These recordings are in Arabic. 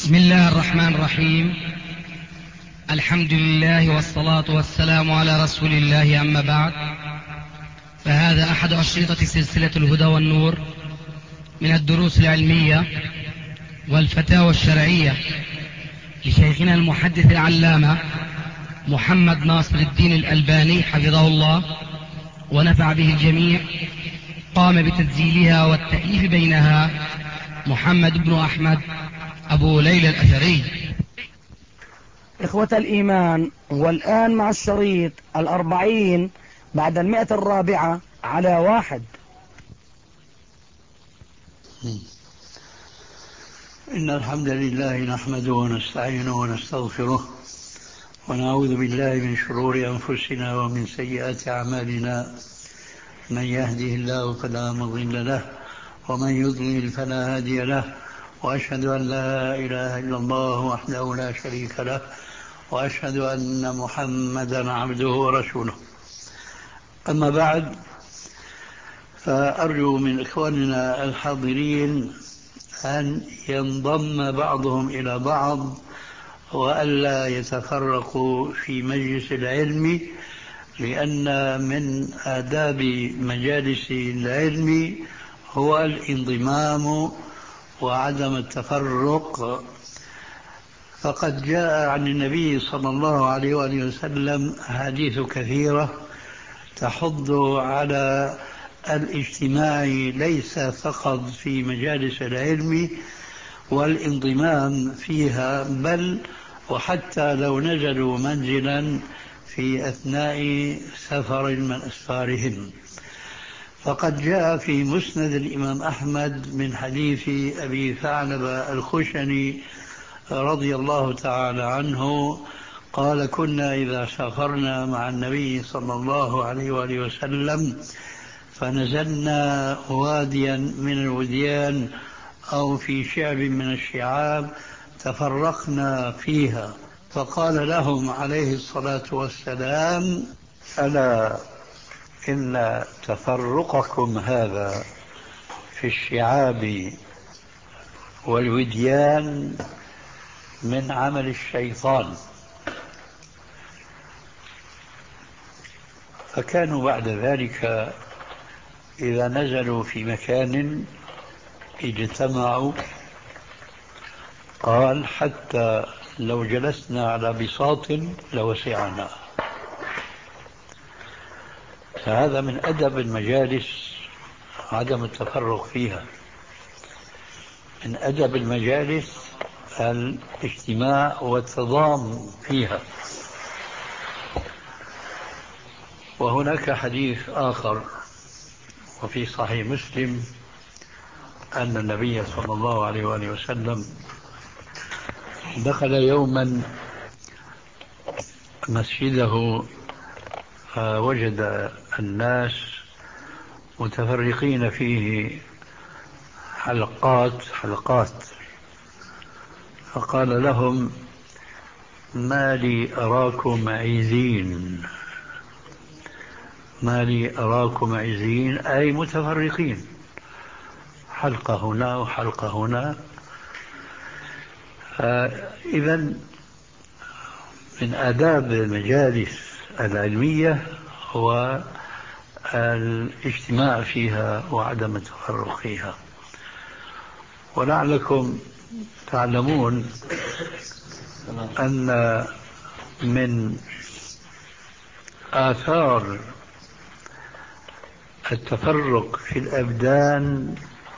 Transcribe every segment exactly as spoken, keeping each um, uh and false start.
بسم الله الرحمن الرحيم. الحمد لله والصلاة والسلام على رسول الله، أما بعد، فهذا أحد أشرطة سلسلة الهدى والنور من الدروس العلمية والفتاوى الشرعية لشيخنا المحدث العلامة محمد ناصر الدين الألباني حفظه الله ونفع به الجميع. قام بتسجيلها والتأليف بينها محمد بن أحمد أبو ليلى الأثري. إخوة الإيمان، والآن مع الشريط الأربعين بعد المئة الرابعة على واحد. إن الحمد لله نحمده ونستعينه ونستغفره ونعوذ بالله من شرور أنفسنا ومن سيئات أعمالنا. من يهده الله فلا مضل له ومن يضلل فلا هادي له، وأشهد أن لا إله إلا الله وحده لا شريك له، وأشهد أن محمدا عبده ورسوله. أما بعد، فأرجو من إخواننا الحاضرين أن ينضم بعضهم إلى بعض وألا يتفرقوا في مجلس العلم، لأن من آداب مجالس العلم هو الانضمام وعدم التفرق. فقد جاء عن النبي صلى الله عليه وآله وسلم حديث كثيرة تحض على الاجتماع ليس فقط في مجالس العلم والانضمام فيها، بل وحتى لو نزلوا منزلا في أثناء سفر من أسفارهم. فقد جاء في مسند الإمام أحمد من حديث أبي ثعلبة الخشني رضي الله تعالى عنه قال: كنا إذا سافرنا مع النبي صلى الله عليه وآله وسلم فنزلنا واديا من الوديان أو في شعب من الشعاب تفرقنا فيها، فقال لهم عليه الصلاة والسلام: ألا إن تفرقكم هذا في الشعاب والوديان من عمل الشيطان. فكانوا بعد ذلك إذا نزلوا في مكان اجتمعوا، قال: حتى لو جلسنا على بساط لوسعنا. فهذا من أدب المجالس عدم التفرق فيها. من أدب المجالس الاجتماع والتضام فيها. وهناك حديث آخر وفي صحيح مسلم أن النبي صلى الله عليه وآله وسلم دخل يوما مسجده فوجد الناس متفرقين فيه حلقات حلقات، فقال لهم: ما لي أراكم عزين، ما لي أراكم عزين، أي متفرقين، حلقة هنا وحلقة هنا. إذن من آداب المجالس العلمية هو الاجتماع فيها وعدم التفرق فيها. ولعلكم تعلمون أن من آثار التفرق في الأبدان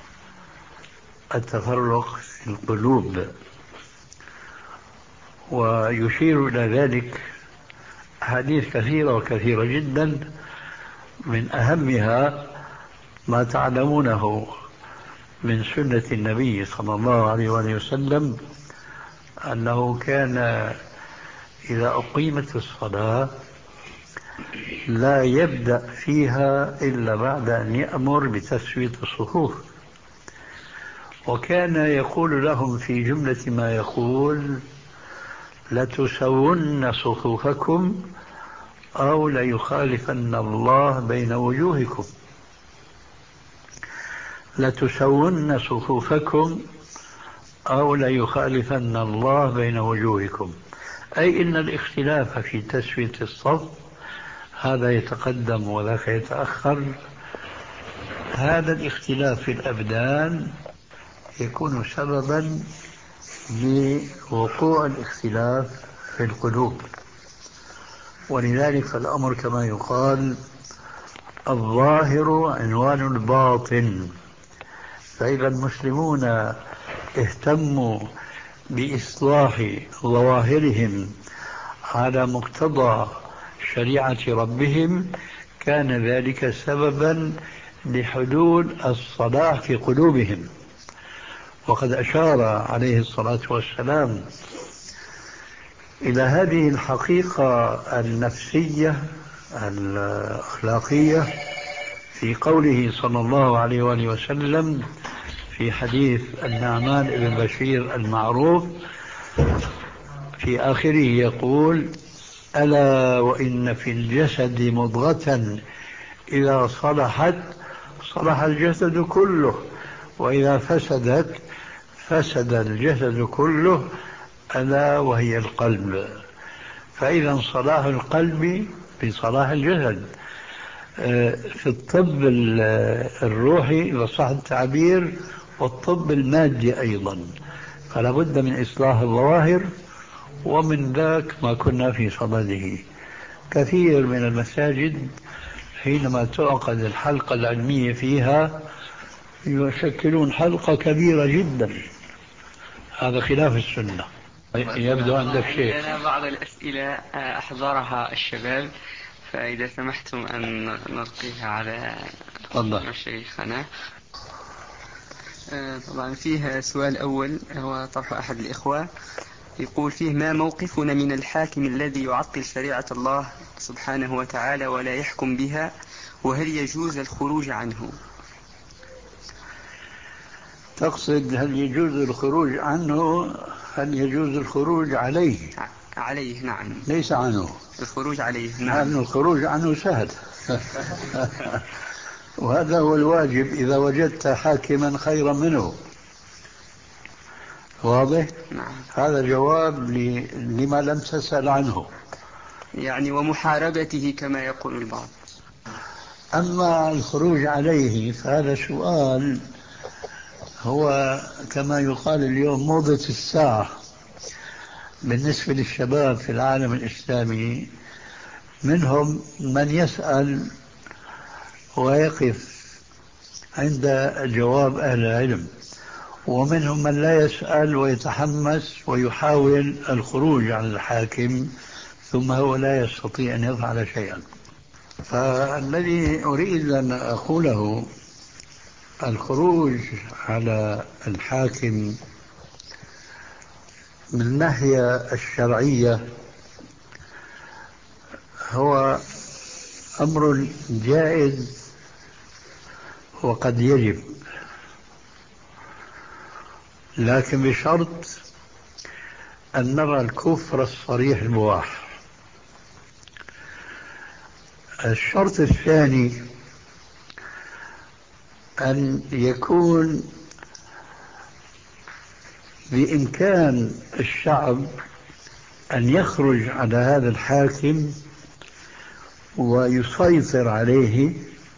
التفرق في القلوب، ويشير إلى ذلك أحاديث كثيرة وكثيرة جدا. من أهمها ما تعلمونه من سنة النبي صلى الله عليه وآله وسلم أنه كان إذا أقيمت الصلاة لا يبدأ فيها إلا بعد أن يأمر بتسوية الصفوف، وكان يقول لهم في جملة ما يقول: لتسون صفوفكم أو ليخالفن الله بين وجوهكم. لتسون صفوفكم أو ليخالفن الله بين وجوهكم، أي إن الاختلاف في تسوية الصف هذا يتقدم وذاك يتأخر. هذا الاختلاف في الأبدان يكون سببا لوقوع الاختلاف في القلوب. ولذلك فالأمر كما يقال الظاهر عنوان الباطن. فإذا المسلمون اهتموا بإصلاح ظواهرهم على مقتضى شريعة ربهم كان ذلك سببا لحلول الصلاح في قلوبهم. وقد أشار عليه الصلاة والسلام إلى هذه الحقيقة النفسية الأخلاقية في قوله صلى الله عليه وآله وسلم في حديث النعمان بن بشير المعروف في آخره يقول: ألا وإن في الجسد مضغة إذا صلحت صلح الجسد كله وإذا فسدت فسد الجسد كله ألا وهي القلب. فإذا صلاح القلب بصلاح الجسد. في الطب الروحي إذا صح التعبير والطب المادي أيضا، فلا بد من إصلاح الظواهر، ومن ذاك ما كنا في صدده. كثير من المساجد حينما تعقد الحلقة العلمية فيها يشكلون حلقة كبيرة جدا، هذا خلاف السنة. يبدو عندك شيء. أنا بعض الأسئلة أحضرها الشباب، فإذا سمحتم أن نلقيها على مشايخنا. طبعا فيها سؤال أول هو طرح أحد الإخوة، يقول فيه: ما موقفنا من الحاكم الذي يعطل شريعة الله سبحانه وتعالى ولا يحكم بها، وهل يجوز الخروج عنه؟ تقصد هل يجوز الخروج عنه؟ هل يجوز الخروج عليه؟ عليه نعم، ليس عنه، الخروج عليه نعم. لأن الخروج عنه سهل وهذا هو الواجب إذا وجدت حاكما خيرا منه. واضح؟ نعم. هذا جواب لما لم تسأل عنه، يعني ومحاربته كما يقول البعض. أما الخروج عليه فهذا سؤال هو كما يقال اليوم موضة الساعة بالنسبة للشباب في العالم الإسلامي. منهم من يسأل ويقف عند جواب أهل العلم، ومنهم من لا يسأل ويتحمس ويحاول الخروج عن الحاكم ثم هو لا يستطيع أن يفعل شيئا. فالذي أريد أن أقوله الخروج على الحاكم من الناحية الشرعية هو أمر جائز وقد يجب، لكن بشرط أن نرى الكفر الصريح البواح. الشرط الثاني أن يكون بإمكان الشعب أن يخرج على هذا الحاكم ويسيطر عليه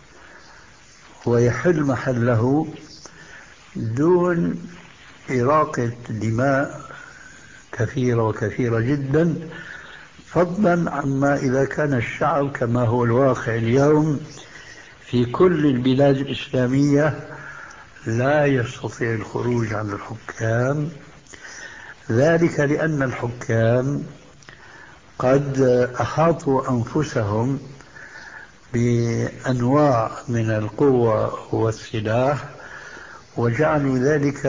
ويحل محله دون إراقة دماء كثيرة وكثيرة جدا، فضلا عما إذا كان الشعب كما هو الواقع اليوم في كل البلاد الإسلامية لا يستطيع الخروج عن الحكام. ذلك لأن الحكام قد أحاطوا أنفسهم بأنواع من القوة والسلاح وجعلوا ذلك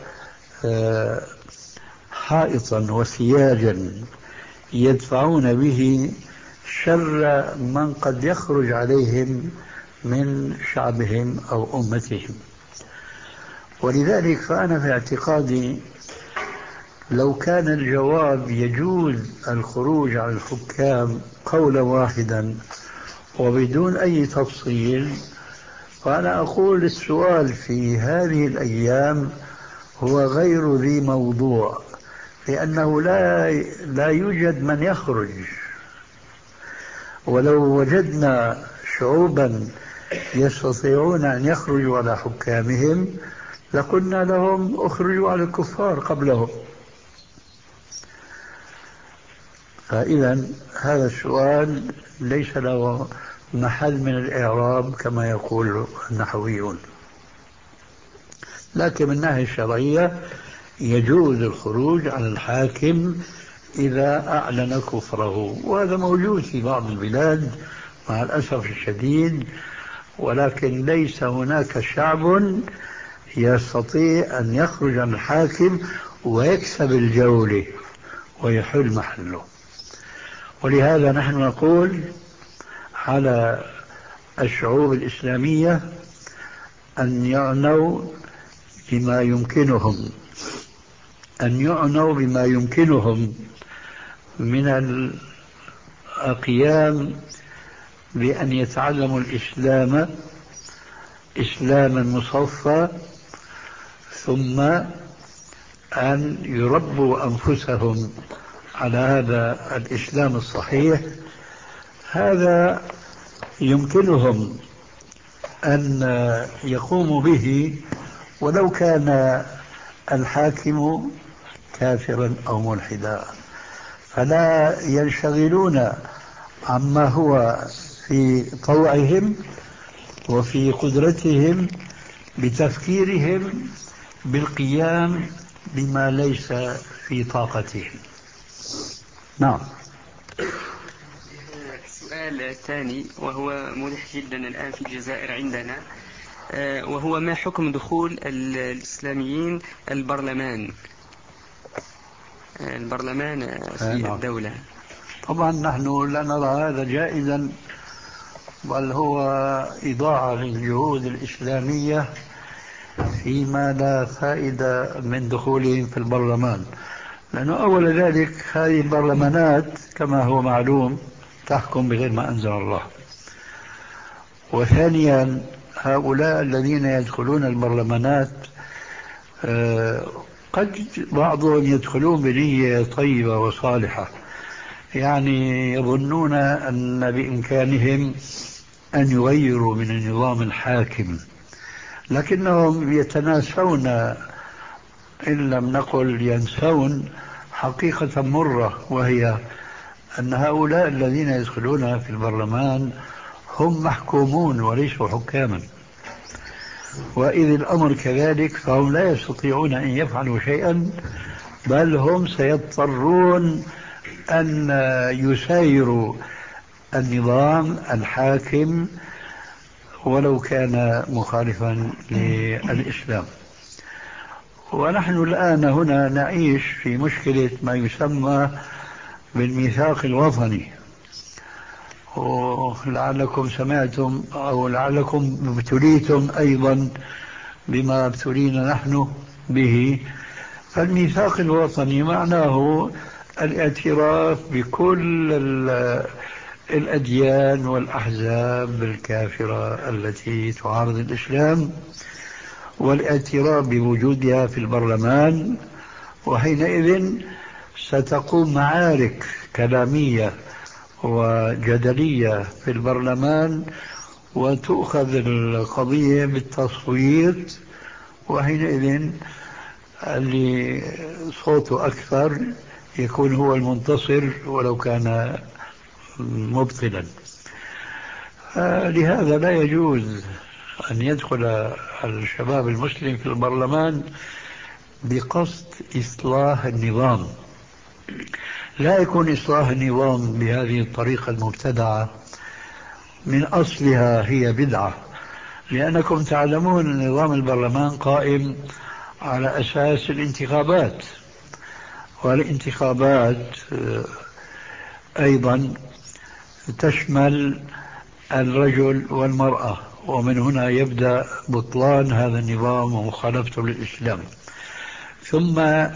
حائطا وسياجا يدفعون به شر من قد يخرج عليهم من شعبهم أو أمتهم. ولذلك فأنا في اعتقادي لو كان الجواب يجوز الخروج على الحكام قولا واحدا وبدون أي تفصيل، فأنا أقول السؤال في هذه الأيام هو غير ذي موضوع، لأنه لا لا يوجد من يخرج. ولو وجدنا شعوبا يستطيعون أن يخرجوا على حكامهم لقلنا لهم اخرجوا على الكفار قبلهم. فإذا هذا السؤال ليس له محل من الإعراب كما يقول النحويون. لكن من الناحية الشرعية يجوز الخروج على الحاكم إذا أعلن كفره، وهذا موجود في بعض البلاد مع الأسف الشديد، ولكن ليس هناك شعب يستطيع أن يخرج عن الحاكم ويكسب الجولة ويحل محله. ولهذا نحن نقول على الشعوب الإسلامية أن يعنوا بما يمكنهم أن يعنوا بما يمكنهم من القيام بأن يتعلموا الإسلام إسلاما مصفى، ثم أن يربوا أنفسهم على هذا الإسلام الصحيح. هذا يمكنهم أن يقوموا به ولو كان الحاكم كافرا أو ملحدا، فلا ينشغلون عما هو في طوعهم وفي قدرتهم بتفكيرهم بالقيام بما ليس في طاقتهم. نعم. السؤال الثاني وهو ملح جدا الآن في الجزائر عندنا، وهو ما حكم دخول الإسلاميين البرلمان البرلمان في الدولة؟ طبعا نحن لا نرى هذا جائزا، بل هو إضاعة للجهود الإسلامية فيما لا فائدة من دخولهم في البرلمان. لأنه أول ذلك هذه البرلمانات كما هو معلوم تحكم بغير ما أنزل الله. وثانيا هؤلاء الذين يدخلون البرلمانات قد بعضهم يدخلون بنية طيبة وصالحة، يعني يظنون أن بإمكانهم أن يغيروا من النظام الحاكم، لكنهم يتناسون إن لم نقل ينسون حقيقة مرة، وهي أن هؤلاء الذين يدخلون في البرلمان هم محكومون وليسوا حكاما، وإذ الأمر كذلك فهم لا يستطيعون أن يفعلوا شيئا، بل هم سيضطرون أن يسايروا النظام الحاكم ولو كان مخالفا للإسلام. ونحن الآن هنا نعيش في مشكلة ما يسمى بالميثاق الوطني، ولعلكم سمعتم أو لعلكم ابتليتم أيضا بما ابتلينا نحن به. فالميثاق الوطني معناه الاعتراف بكل الأديان والأحزاب الكافرة التي تعارض الإسلام، والاعتراف بوجودها في البرلمان. وحينئذ ستقوم معارك كلامية وجدلية في البرلمان، وتؤخذ القضية بالتصويت، وحينئذ اللي صوته أكثر يكون هو المنتصر ولو كان مبطلا. لهذا لا يجوز أن يدخل الشباب المسلم في البرلمان بقصد إصلاح النظام. لا يكون إصلاح النظام بهذه الطريقة المبتدعة، من أصلها هي بدعة، لأنكم تعلمون أن نظام البرلمان قائم على أساس الانتخابات، والانتخابات أيضا تشمل الرجل والمرأة، ومن هنا يبدأ بطلان هذا النظام ومخالفته للإسلام. ثم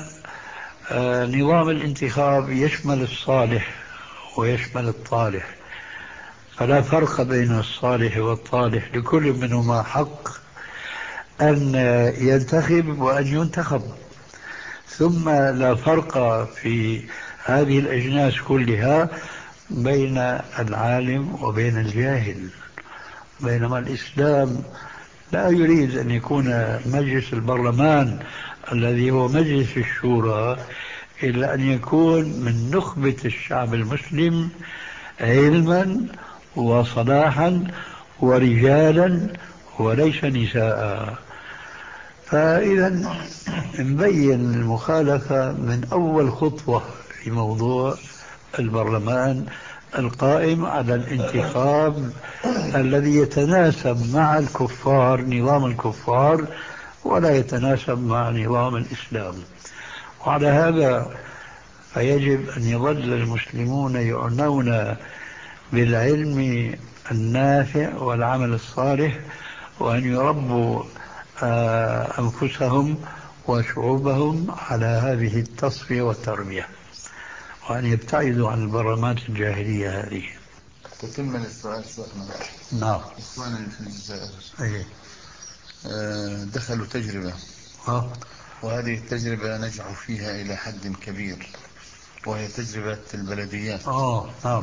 نظام الانتخاب يشمل الصالح ويشمل الطالح، فلا فرق بين الصالح والطالح، لكل منهما حق أن ينتخب وأن ينتخب، ثم لا فرق في هذه الأجناس كلها بين العالم وبين الجاهل. بينما الإسلام لا يريد أن يكون مجلس البرلمان الذي هو مجلس الشورى إلا أن يكون من نخبة الشعب المسلم علما وصلاحا ورجالا وليس نساء. فإذا نبين المخالفة من أول خطوة في موضوع البرلمان القائم على الانتخاب الذي يتناسب مع الكفار، نظام الكفار، ولا يتناسب مع نظام الإسلام. وعلى هذا فيجب أن يظل المسلمون يعنون بالعلم النافع والعمل الصالح، وأن يربوا أنفسهم وشعوبهم على هذه التصفية والتربية، وأن يبتعدوا عن البرامات الجاهلية هذه. تتم للسؤال شيخنا. نعم. إخواننا في الجزائر أيه. دخلوا تجربة أه. وهذه التجربة نجحوا فيها إلى حد كبير، وهي تجربة البلديات. اه نعم.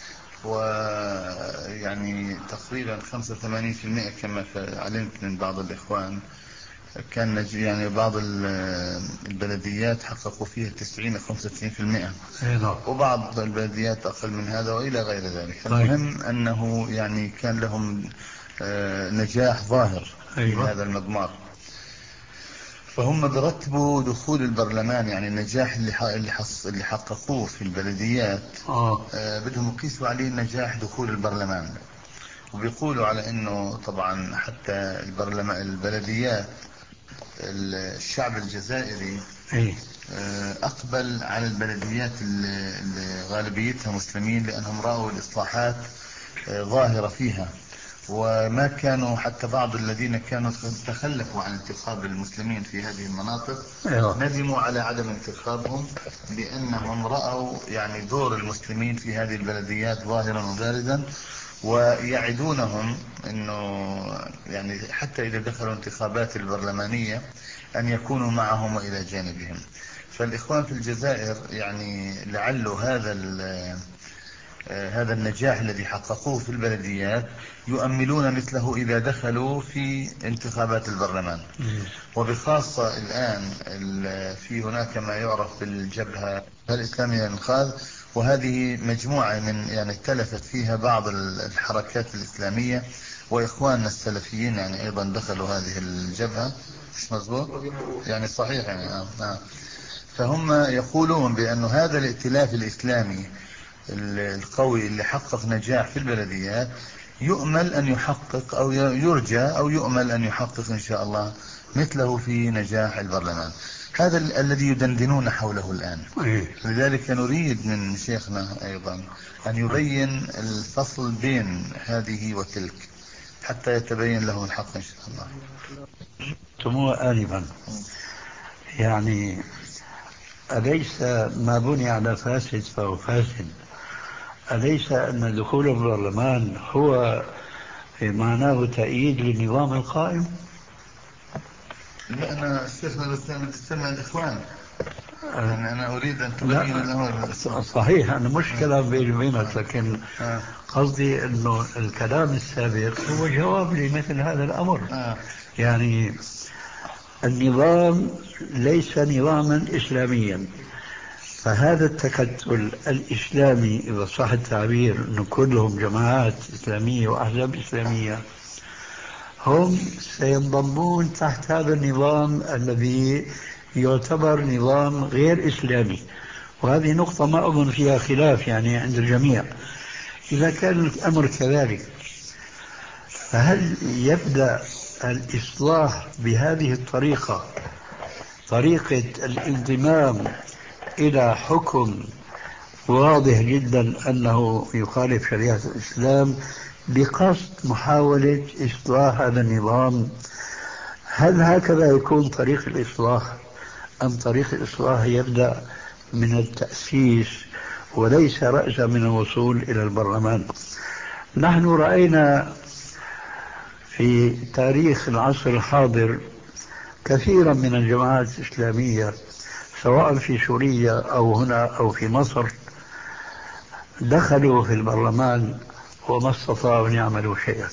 ويعني تقريبا خمسة وثمانين بالمئة كما علمت من بعض الإخوان، كان يعني بعض البلديات حققوا فيها تسعين خمسة وتسعين بالمئة، وبعض البلديات أقل من هذا وإلى غير ذلك. المهم أنه يعني كان لهم نجاح ظاهر في هذا المضمار. فهم برتبوا دخول البرلمان، يعني النجاح اللي اللي حققوه في البلديات آه. آه بدهم يقيسوا عليه نجاح دخول البرلمان، وبيقولوا على انه طبعا حتى البرلمان البلديات الشعب الجزائري آه اقبل على البلديات اللي غالبيتها مسلمين، لانهم راوا الاصلاحات آه ظاهرة فيها، وما كانوا حتى بعض الذين كانوا تخلفوا عن انتخاب المسلمين في هذه المناطق ندموا على عدم انتخابهم، لأنهم رأوا يعني دور المسلمين في هذه البلديات ظاهرا وبارزا، ويعدونهم انه يعني حتى اذا دخلوا انتخابات البرلمانية ان يكونوا معهم والى جانبهم. فالاخوان في الجزائر يعني لعله هذا هذا النجاح الذي حققوه في البلديات يؤملون مثله إذا دخلوا في انتخابات البرلمان. وبخاصة الآن في هناك ما يعرف بالجبهة الإسلامية للإنقاذ، وهذه مجموعة من يعني اتلفت فيها بعض الحركات الإسلامية، وإخواننا السلفيين يعني أيضا دخلوا هذه الجبهة. مش مظبوط يعني صحيح يعني آه. آه. فهم يقولون بأن هذا الائتلاف الإسلامي القوي اللي حقق نجاح في البلديات يؤمل أن يحقق أو يرجى أو يؤمل أن يحقق إن شاء الله مثله في نجاح البرلمان. هذا ال الذي يدندنون حوله الآن. لذلك نريد من شيخنا أيضا أن يبين الفصل بين هذه وتلك حتى يتبين له الحق إن شاء الله. سموه آنفا يعني أليس ما بني على فاسد فهو فاسد؟ أليس أن دخول البرلمان هو معناه تأييد للنظام القائم؟ لا أنا شيخنا بستمع الإخوان، أنا, أنا أريد أن تبين الأمر. صحيح أنا مش كلام بيني وبينك، لكن قصدي أنه الكلام السابق هو جواب لمثل هذا الأمر. يعني النظام ليس نظاما إسلاميا، فهذا التكتل الإسلامي إذا صح التعبير أنه كلهم جماعات إسلامية وأحزاب إسلامية، هم سينضمون تحت هذا النظام الذي يعتبر نظام غير إسلامي. وهذه نقطة ما أظن فيها خلاف يعني عند الجميع. إذا كان الأمر كذلك، فهل يبدأ الإصلاح بهذه الطريقة، طريقة الانضمام إلى حكم واضح جدا أنه يخالف شريعة الإسلام بقصد محاولة إصلاح هذا النظام؟ هل هكذا يكون طريق الإصلاح، أم طريق الإصلاح يبدأ من التأسيس وليس رأسا من الوصول إلى البرلمان؟ نحن رأينا في تاريخ العصر الحاضر كثيرا من الجماعات الإسلامية سواء في سوريا أو هنا أو في مصر دخلوا في البرلمان وما استطاعوا أن يعملوا شيئا.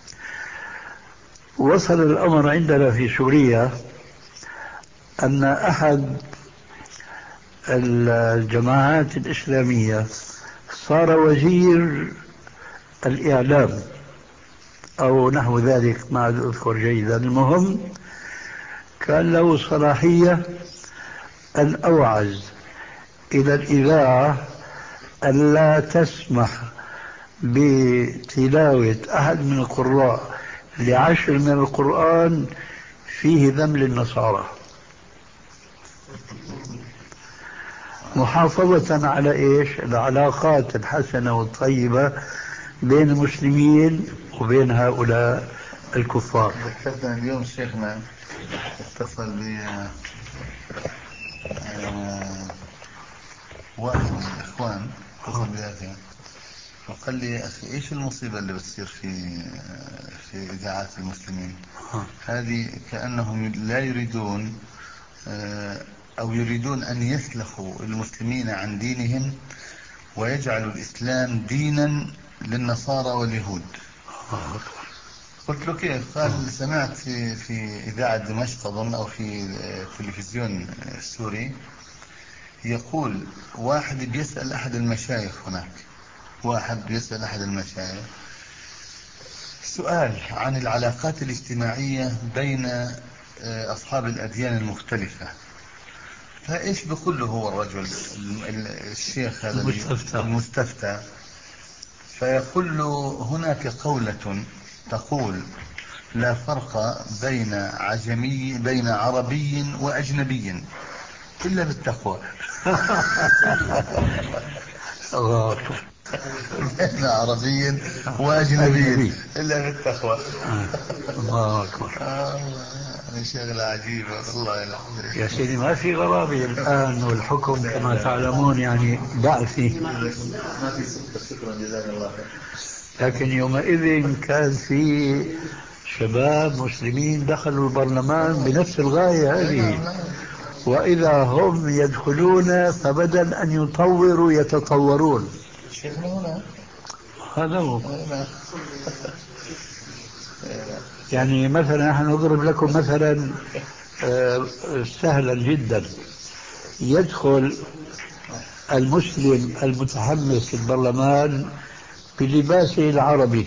وصل الأمر عندنا في سوريا أن أحد الجماعات الإسلامية صار وزير الإعلام أو نحو ذلك، ما أذكر جيدا. المهم كان له صلاحية أن أوعز إلى الإذاعة أن لا تسمح بتلاوة أحد من القراء لعشر من القرآن فيه ذم للنصارى، محافظة على إيش؟ العلاقات الحسنة والطيبة بين المسلمين وبين هؤلاء الكفار. ذكرتنا اليوم شيخنا اتصل ب واحد من الإخوان اتصل بهذا وقال لي أخي إيش المصيبة اللي بتصير في في إذاعات المسلمين؟ هذه كأنهم لا يريدون أو يريدون أن يسلخوا المسلمين عن دينهم ويجعلوا الإسلام دينا للنصارى واليهود. قلت له كيف؟ قال سمعت في في إذاعة دمشق أظن أو في التلفزيون السوري يقول واحد بيسأل أحد المشايخ هناك، واحد بيسأل أحد المشايخ سؤال عن العلاقات الاجتماعية بين أصحاب الأديان المختلفة، فإيش بيقول له هو الرجل الشيخ هذا المستفتى, المستفتى فيقول له هناك قولة تقول لا فرق بين عجمي بين عربي وأجنبي إلا بالتقوى. الله أكبر. بين عربي وأجنبي إلا بالتقوى. الله أكبر. هذه شغلة عجيبة والله العظيم يا سيدي ما في غرابة الآن، والحكم كما تعلمون يعني ضعفي. ما في سكر. شكرا جزاك الله خير. لكن يومئذ كان في شباب مسلمين دخلوا البرلمان بنفس الغاية هذه، وإذا هم يدخلون فبدل أن يطوروا يتطورون. شيخنا هنا هذا هو. يعني مثلا نحن نضرب لكم مثلا سهلا جدا. يدخل المسلم المتحمس البرلمان بلباسه العربي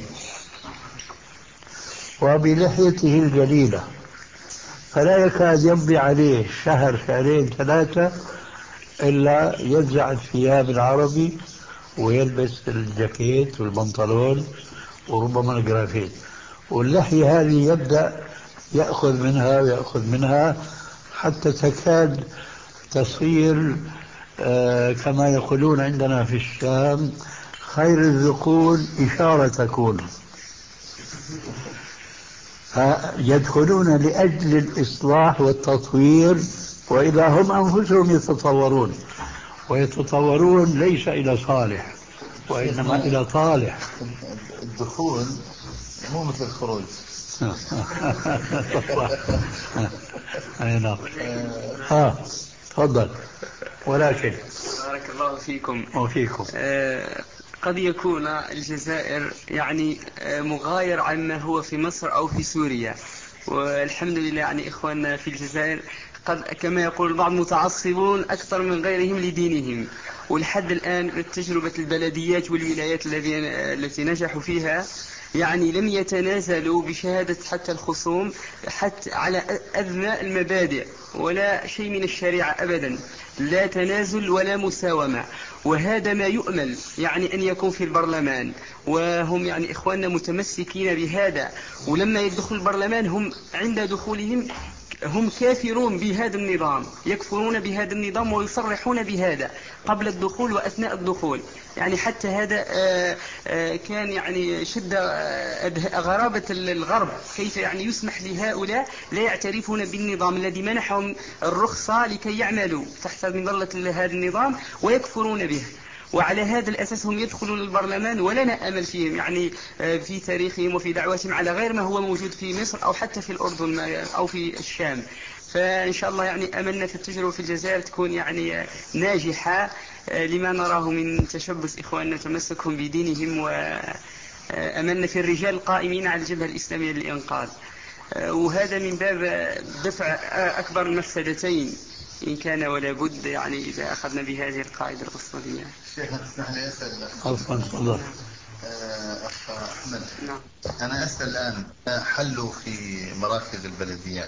وبلحيته الجليلة، فلا يكاد يمضي عليه شهر شهرين ثلاثة إلا ينزع الثياب العربي ويلبس الجاكيت والبنطلون وربما الجرافيت، واللحية هذه يبدأ يأخذ منها ويأخذ منها حتى تكاد تصير آه كما يقولون عندنا في الشام خير الذقون إشارة تكون. فيدخلون لأجل الإصلاح والتطوير، وإذا هم أنفسهم يتطورون، ويتطورون ليس إلى صالح وإنما إلى طالح. الدخول مو مثل الخروج. أي نعم. ها تفضل. ولكن بارك الله فيكم وفيكم آه قد يكون الجزائر يعني آه مغاير عما هو في مصر أو في سوريا، والحمد لله يعني إخواننا في الجزائر قد كما يقول البعض متعصبون أكثر من غيرهم لدينهم، ولحد الآن تجربة البلديات والولايات التي نجحوا فيها يعني لم يتنازلوا بشهادة حتى الخصوم حتى على أدنى المبادئ ولا شيء من الشريعة أبدا، لا تنازل ولا مساومة. وهذا ما يؤمل يعني أن يكون في البرلمان، وهم يعني إخواننا متمسكين بهذا. ولما يدخل البرلمان هم عند دخولهم هم كافرون بهذا النظام، يكفرون بهذا النظام ويصرحون بهذا قبل الدخول وأثناء الدخول. يعني حتى هذا آآ آآ كان يعني شد غرابة الغرب، كيف يعني يسمح لهؤلاء لا يعترفون بالنظام الذي منحهم الرخصة لكي يعملوا تحت مظلة هذا النظام ويكفرون به. وعلى هذا الأساس هم يدخلون البرلمان ولنا أمل فيهم يعني في تاريخهم وفي دعواتهم على غير ما هو موجود في مصر أو حتى في الأردن أو في الشام. فإن شاء الله يعني أملنا في التجربة في الجزائر تكون يعني ناجحة لما نراه من تشبث إخواننا تمسكهم بدينهم، وأملنا في الرجال القائمين على الجبهة الإسلامية للإنقاذ، وهذا من باب دفع أكبر المفسدتين إن كان ولا بد، يعني إذا أخذنا بهذه القاعدة الأصولية. شيخنا تسمح لي أسأل عفوا تفضل. أخ أحمد. نعم. أنا أسأل الآن حلوا في مراكز البلديات،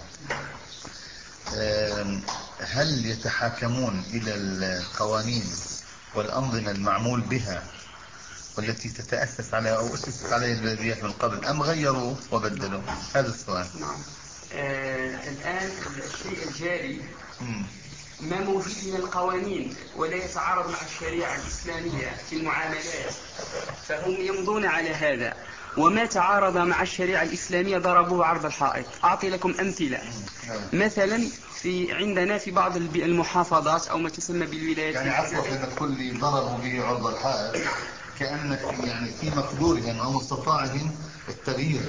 هل يتحاكمون إلى القوانين والأنظمة المعمول بها والتي تتأسس على أو أسست عليها البلديات من قبل، أم غيروا وبدلوا؟ هذا السؤال. نعم. آه الآن الشيء الجاري مم. ما موجود من القوانين ولا يتعارض مع الشريعة الإسلامية في المعاملات فهم يمضون على هذا، وما تعارض مع الشريعة الإسلامية ضربوه عرض الحائط. أعطي لكم أمثلة. مثلا في عندنا في بعض المحافظات أو ما تسمى بالولايات، يعني عفوا حين تقول لي ضربوا به عرض الحائط كأن في يعني في مقدورهم أو مستطاعهم التغيير.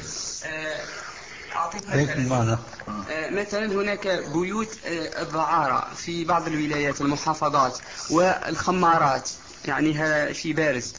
أعطيك مثلا. مثلا هناك بيوت الدعارة في بعض الولايات والمحافظات والخمارات، يعني هذا شيء بارز.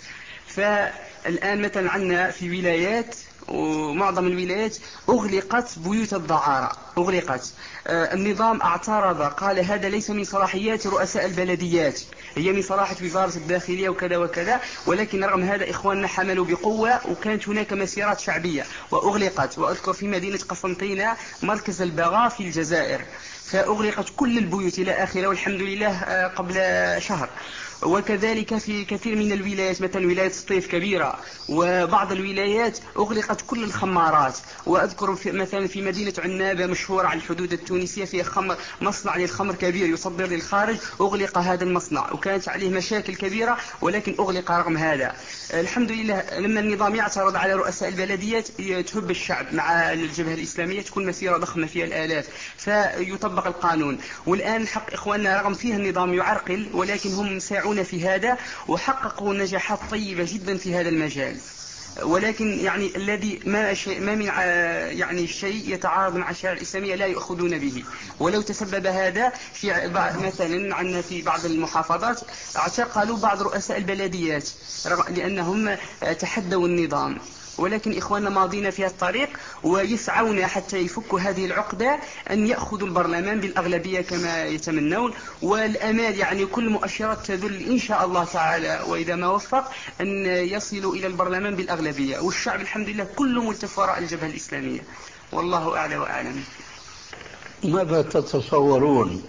فالآن مثلا عندنا في ولايات ومعظم الولايات أغلقت بيوت الدعارة، أغلقت. النظام اعترض، قال هذا ليس من صلاحيات رؤساء البلديات، هي من صلاحية وزارة الداخلية وكذا وكذا، ولكن رغم هذا إخواننا حملوا بقوة، وكانت هناك مسيرات شعبية وأغلقت. وأذكر في مدينة قسنطينة مركز البغاء في الجزائر، فأغلقت كل البيوت إلى آخره، والحمد لله قبل شهر. وكذلك في كثير من الولايات، مثلا ولاية سطيف كبيرة وبعض الولايات أغلقت كل الخمارات. وأذكر في مثلا في مدينة عنابة مشهورة على الحدود التونسية فيها خمر، مصنع للخمر كبير يصدر للخارج، أغلق هذا المصنع وكانت عليه مشاكل كبيرة، ولكن أغلق رغم هذا. الحمد لله لما النظام يعترض على رؤساء البلديات تهب الشعب مع الجبهة الإسلامية، تكون مسيرة ضخمة فيها الآلاف، فيطبق القانون. والآن حق إخواننا رغم فيها النظام يعرقل، ولكن هم ساعون في هذا وحققوا نجاحات طيبة جدا في هذا المجال. ولكن يعني الذي ما شيء ما من يعني شيء يتعارض مع الشريعة الإسلامية لا يأخذون به. ولو تسبب هذا في مثلا عندنا في بعض المحافظات اعتقلوا بعض رؤساء البلديات لأنهم تحدوا النظام، ولكن إخواننا ماضين في الطريق ويسعون حتى يفكوا هذه العقدة، أن يأخذوا البرلمان بالأغلبية كما يتمنون. والأمال يعني كل مؤشرات تدل إن شاء الله تعالى وإذا ما وفق أن يصلوا إلى البرلمان بالأغلبية، والشعب الحمد لله كله ملتف وراء الجبهة الإسلامية، والله أعلى وأعلم. ماذا تتصورون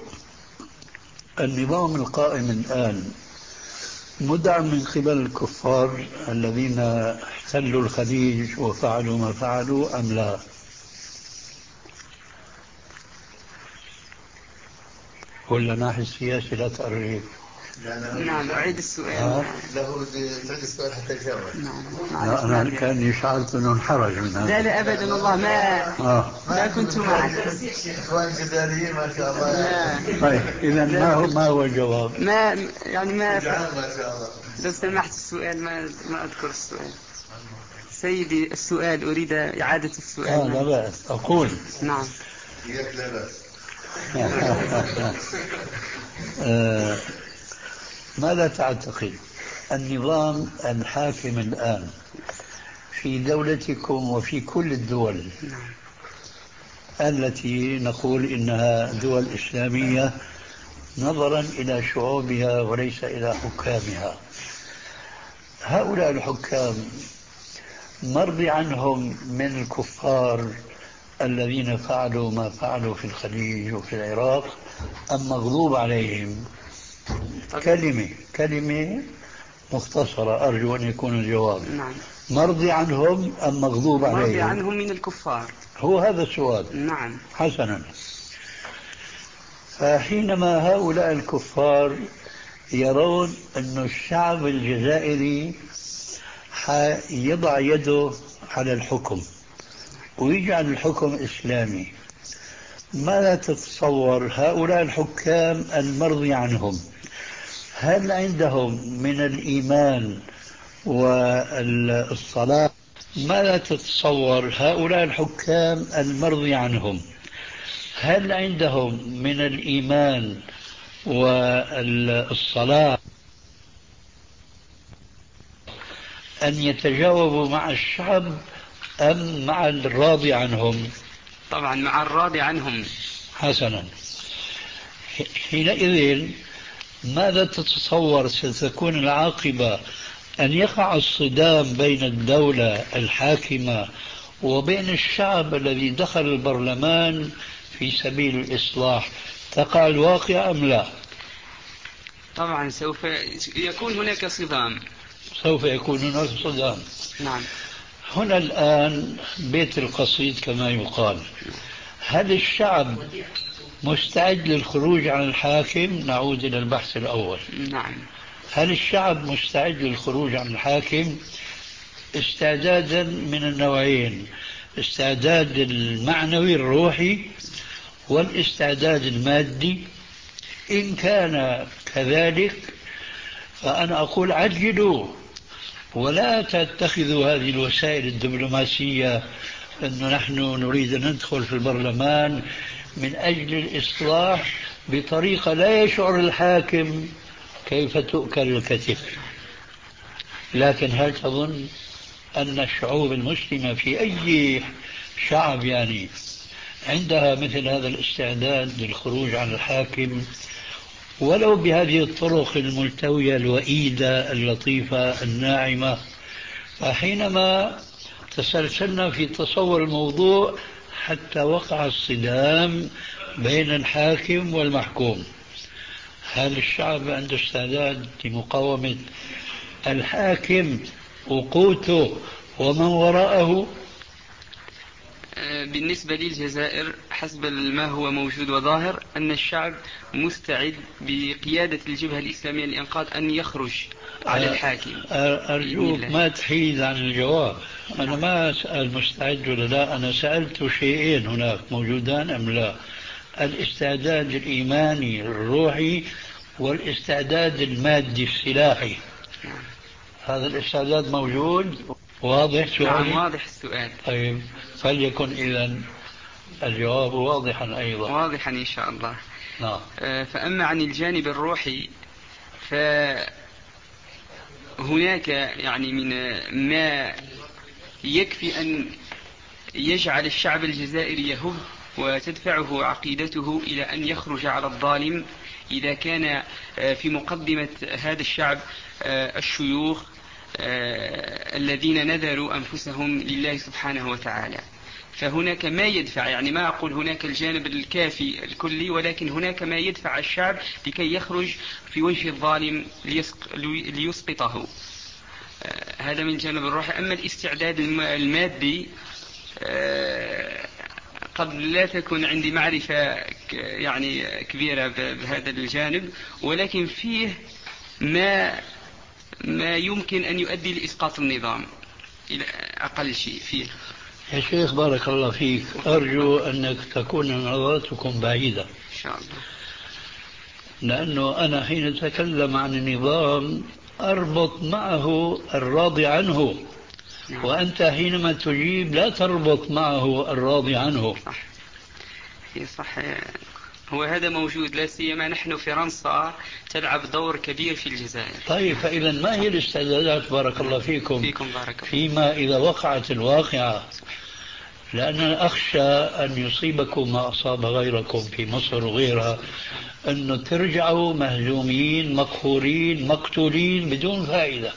النظام القائم الآن مدعم من قبل الكفار الذين احتلوا الخليج وفعلوا ما فعلوا أم لا؟ ولا ناحية السياسي لا تعرف؟ نعم أعيد السؤال. له تعيد السؤال حتى يجاوب. نعم. لا أنا كان شعرت أنه انحرج من هذا. لا لا أبدا والله ما آه. ما كنت معك. إخوان جزائريين ما شاء الله. طيب إذا ما هو ما هو الجواب؟ ما يعني ما ما شاء الله. لو سمحت السؤال ما ما أذكر السؤال. سيدي السؤال أريد إعادة السؤال. آه لا بأس أقول. نعم. إياك لا بأس. آه ماذا تعتقد النظام الحاكم الآن في دولتكم وفي كل الدول التي نقول إنها دول إسلامية نظرا إلى شعوبها وليس إلى حكامها؟ هؤلاء الحكام مرضي عنهم من الكفار الذين فعلوا ما فعلوا في الخليج وفي العراق أم مغضوب عليهم؟ كلمة كلمة مختصرة أرجو أن يكون الجواب. نعم. مرضي عنهم أم مغضوب عليهم؟ مرضي عنهم من الكفار. هو هذا السؤال. نعم. حسنا، فحينما هؤلاء الكفار يرون أن الشعب الجزائري يضع يده على الحكم ويجعل الحكم إسلامي، ماذا تتصور هؤلاء الحكام المرضي عنهم هل عندهم من الإيمان والصلاة؟ ماذا تتصور هؤلاء الحكام المرضي عنهم هل عندهم من الإيمان والصلاة أن يتجاوبوا مع الشعب أم مع الراضي عنهم؟ طبعا مع الراضي عنهم. حسنا، حينئذ ماذا تتصور ستكون العاقبة؟ أن يقع الصدام بين الدولة الحاكمة وبين الشعب الذي دخل البرلمان في سبيل الإصلاح، تقع الواقع أم لا؟ طبعا سوف يكون هناك صدام. سوف يكون هناك صدام. نعم. هنا الآن بيت القصيد كما يقال. هل الشعب مستعد للخروج عن الحاكم؟ نعود إلى البحث الأول. نعم. هل الشعب مستعد للخروج عن الحاكم؟ استعدادا من النوعين: استعداد المعنوي الروحي والاستعداد المادي. إن كان كذلك فأنا أقول عجلوا ولا تتخذوا هذه الوسائل الدبلوماسية أنه نحن نريد أن ندخل في البرلمان من أجل الإصلاح بطريقة لا يشعر الحاكم كيف تؤكل الكتف. لكن هل تظن أن الشعوب المسلمة في أي شعب يعني عندها مثل هذا الاستعداد للخروج عن الحاكم ولو بهذه الطرق الملتوية الوئيدة اللطيفة الناعمة؟ فحينما تسلسلنا في تصور الموضوع حتى وقع الصدام بين الحاكم والمحكوم، هل الشعب عنده استعداد لمقاومة الحاكم وقوته ومن وراءه؟ بالنسبة للجزائر حسب ما هو موجود وظاهر أن الشعب مستعد بقيادة الجبهة الإسلامية للإنقاذ أن يخرج على الحاكم. أرجوك ما تحيد عن الجواب. أنا ما أسأل مستعد ولا لا، أنا سألت شيئين هناك موجودان أم لا: الاستعداد الإيماني الروحي والاستعداد المادي السلاحي. هذا الاستعداد موجود؟ واضح سؤالي؟ نعم واضح السؤال. طيب فليكن إذن الجواب واضحا أيضا. واضحا إن شاء الله. نعم. فأما عن الجانب الروحي فهناك يعني من ما يكفي أن يجعل الشعب الجزائري يهب وتدفعه عقيدته إلى أن يخرج على الظالم إذا كان في مقدمة هذا الشعب الشيوخ الذين نذروا أنفسهم لله سبحانه وتعالى. فهناك ما يدفع، يعني ما أقول هناك الجانب الكافي الكلي، ولكن هناك ما يدفع الشعب لكي يخرج في وجه الظالم ليسقطه. هذا من جانب الروح. أما الاستعداد المادي قد لا تكون عندي معرفة يعني كبيرة بهذا الجانب، ولكن فيه ما ما يمكن أن يؤدي لإسقاط النظام إلى أقل شيء فيه. يا شيخ بارك الله فيك، أرجو أنك تكون نظرتكم بعيدة إن شاء الله، لأنه أنا حين أتكلم عن النظام أربط معه الراضي عنه، وأنت حينما تجيب لا تربط معه الراضي عنه. صح. صح، هو هذا موجود، لا سيما نحن فرنسا تلعب دور كبير في الجزائر. طيب فإذا ما هي الاستعدادات بارك الله فيكم, فيكم بارك الله. فيما إذا وقعت الواقعة؟ لأننا أخشى أن يصيبكم ما أصاب غيركم في مصر وغيرها، أنه ترجعوا مهزومين مقهورين مقتولين بدون فائدة.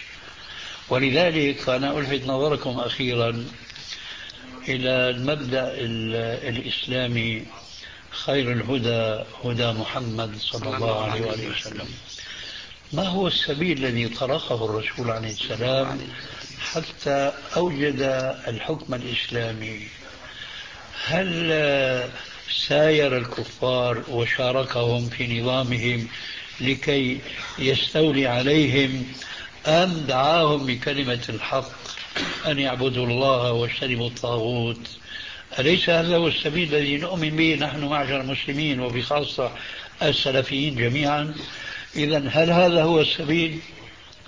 ولذلك أنا ألفت نظركم أخيرا إلى المبدأ الإسلامي: خير الهدى هدى محمد صلى الله عليه وآله وسلم. ما هو السبيل الذي طرقه الرسول عليه السلام حتى أوجد الحكم الإسلامي؟ هل ساير الكفار وشاركهم في نظامهم لكي يستولي عليهم، أم دعاهم بكلمة الحق أن يعبدوا الله واجتنبوا الطاغوت؟ أليس هذا هو السبيل الذي نؤمن به نحن معشر المسلمين وبخاصة السلفيين جميعا؟ إذن هل هذا هو السبيل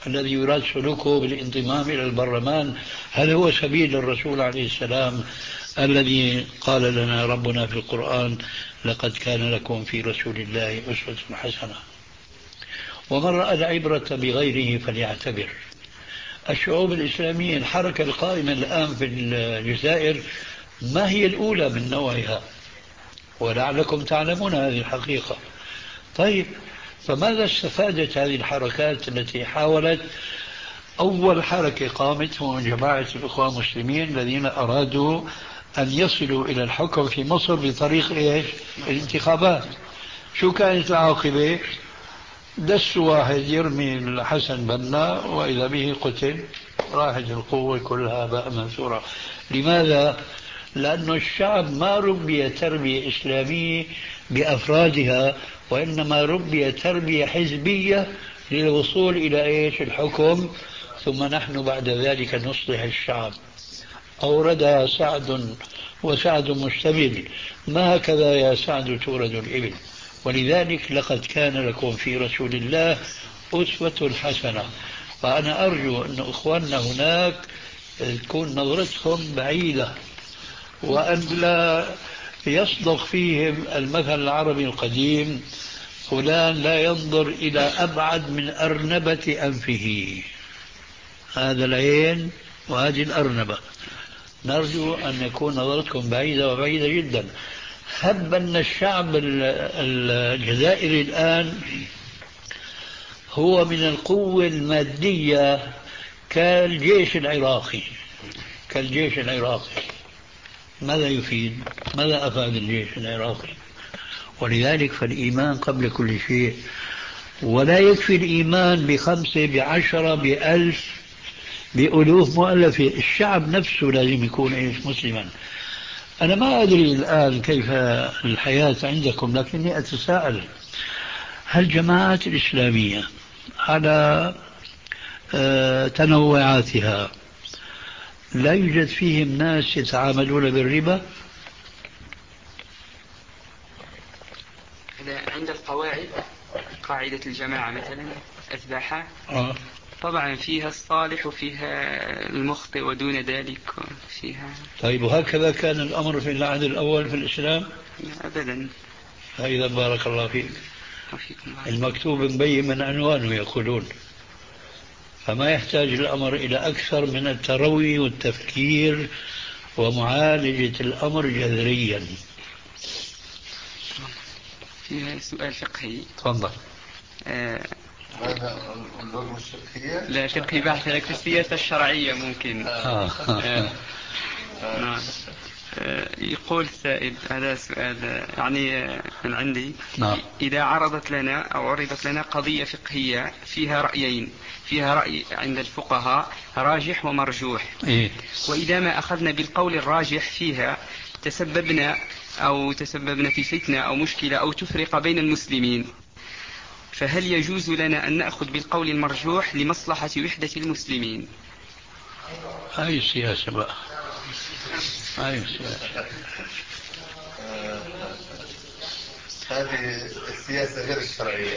الذي يراد سلوكه بالانضمام إلى البرلمان، هل هو سبيل الرسول عليه السلام الذي قال لنا ربنا في القرآن لقد كان لكم في رسول الله أسوة حسنة؟ ومن رأى العبرة بغيره فليعتبر. الشعوب الإسلامية الحركة القائمة الآن في الجزائر ما هي الأولى من نوعها، ولعلكم تعلمون هذه الحقيقة. طيب، فماذا استفادت هذه الحركات التي حاولت؟ أول حركة قامت هو جماعة الإخوان المسلمين الذين أرادوا أن يصلوا إلى الحكم في مصر بطريق إيش؟ الانتخابات. شو كانت العاقبة؟ دسوا واحد يرمي حسن بنا وإذا به قتل، راحت القوة كلها بقى منثورة. لماذا؟ لأن الشعب ما ربي تربية إسلامية بأفرادها، وإنما ربي تربية حزبية للوصول إلى إيش؟ الحكم، ثم نحن بعد ذلك نصلح الشعب. أوردها سعد وسعد مشتمل، ما هكذا يا سعد تورد الإبل. ولذلك لقد كان لكم في رسول الله أسوة حسنة. فأنا أرجو أن أخواننا هناك تكون نظرتهم بعيدة، وأن لا يصدق فيهم المثل العربي القديم: فلان لا ينظر إلى أبعد من أرنبة أنفه. هذا العين وهذه الأرنبة. نرجو أن يكون نظرتكم بعيدة وبعيدة جدا. هب أن الشعب الجزائري الآن هو من القوة المادية كالجيش العراقي كالجيش العراقي ماذا يفيد؟ ماذا أفاد الجيش العراقي؟ ولذلك فالإيمان قبل كل شيء. ولا يكفي الإيمان بخمسة بعشرة بألف بألوف مؤلفة. الشعب نفسه لازم يكون إيش؟ مسلما. أنا ما أدري الآن كيف الحياة عندكم، لكني أتساءل: هل الجماعات الإسلامية على تنوعاتها لا يوجد فيهم ناس يتعاملون بالربا؟ عند القواعد، قاعدة الجماعة مثلا أتباعها آه. طبعا فيها الصالح وفيها المخطئ ودون ذلك فيها. طيب، وهكذا كان الأمر في العهد الأول في الإسلام؟ أبدا. فإذا بارك الله فيك. المكتوب مبين من عنوانه يقولون، فما يحتاج الأمر إلى أكثر من التروي والتفكير ومعالجة الأمر جذريا. فيها سؤال فقهي. تفضل. آه هذا اللغة الشرقية؟ لا، فقهي بحث لك في السياسة الشرعية ممكن. آه. آه. نعم. يقول سائل، هذا سؤال يعني من عندي. نعم. إذا عرضت لنا أو عرضت لنا قضية فقهية فيها رأيين، فيها رأي عند الفقهاء راجح ومرجوح، إيه؟ وإذا ما أخذنا بالقول الراجح فيها تسببنا أو تسببنا في فتنة أو مشكلة أو تفرق بين المسلمين، فهل يجوز لنا أن نأخذ بالقول المرجوح لمصلحة وحدة المسلمين؟ هاي السياسة بقى، هاي السياسة. هذه السياسة غير الشرعية.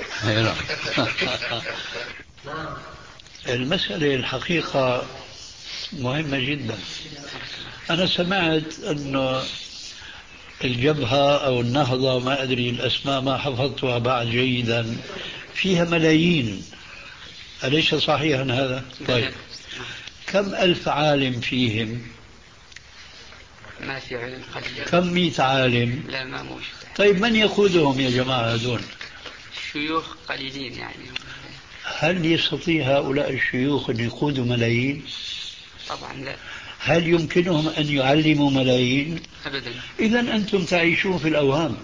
المسألة الحقيقة مهمة جدا. أنا سمعت أن الجبهة أو النهضة، ما أدري الأسماء ما حفظتها بعد جيدا، فيها ملايين، أليس صحيحا هذا؟ طيب، كم ألف عالم فيهم؟ ما في علم قليل. كم مئة عالم؟ لا، ما موجود. طيب، من يقودهم يا جماعة هذول؟ شيوخ قليلين يعني. هل يستطيع هؤلاء الشيوخ أن يقودوا ملايين؟ طبعا لا. هل يمكنهم أن يعلموا ملايين؟ أبدا. إذن أنتم تعيشون في الأوهام.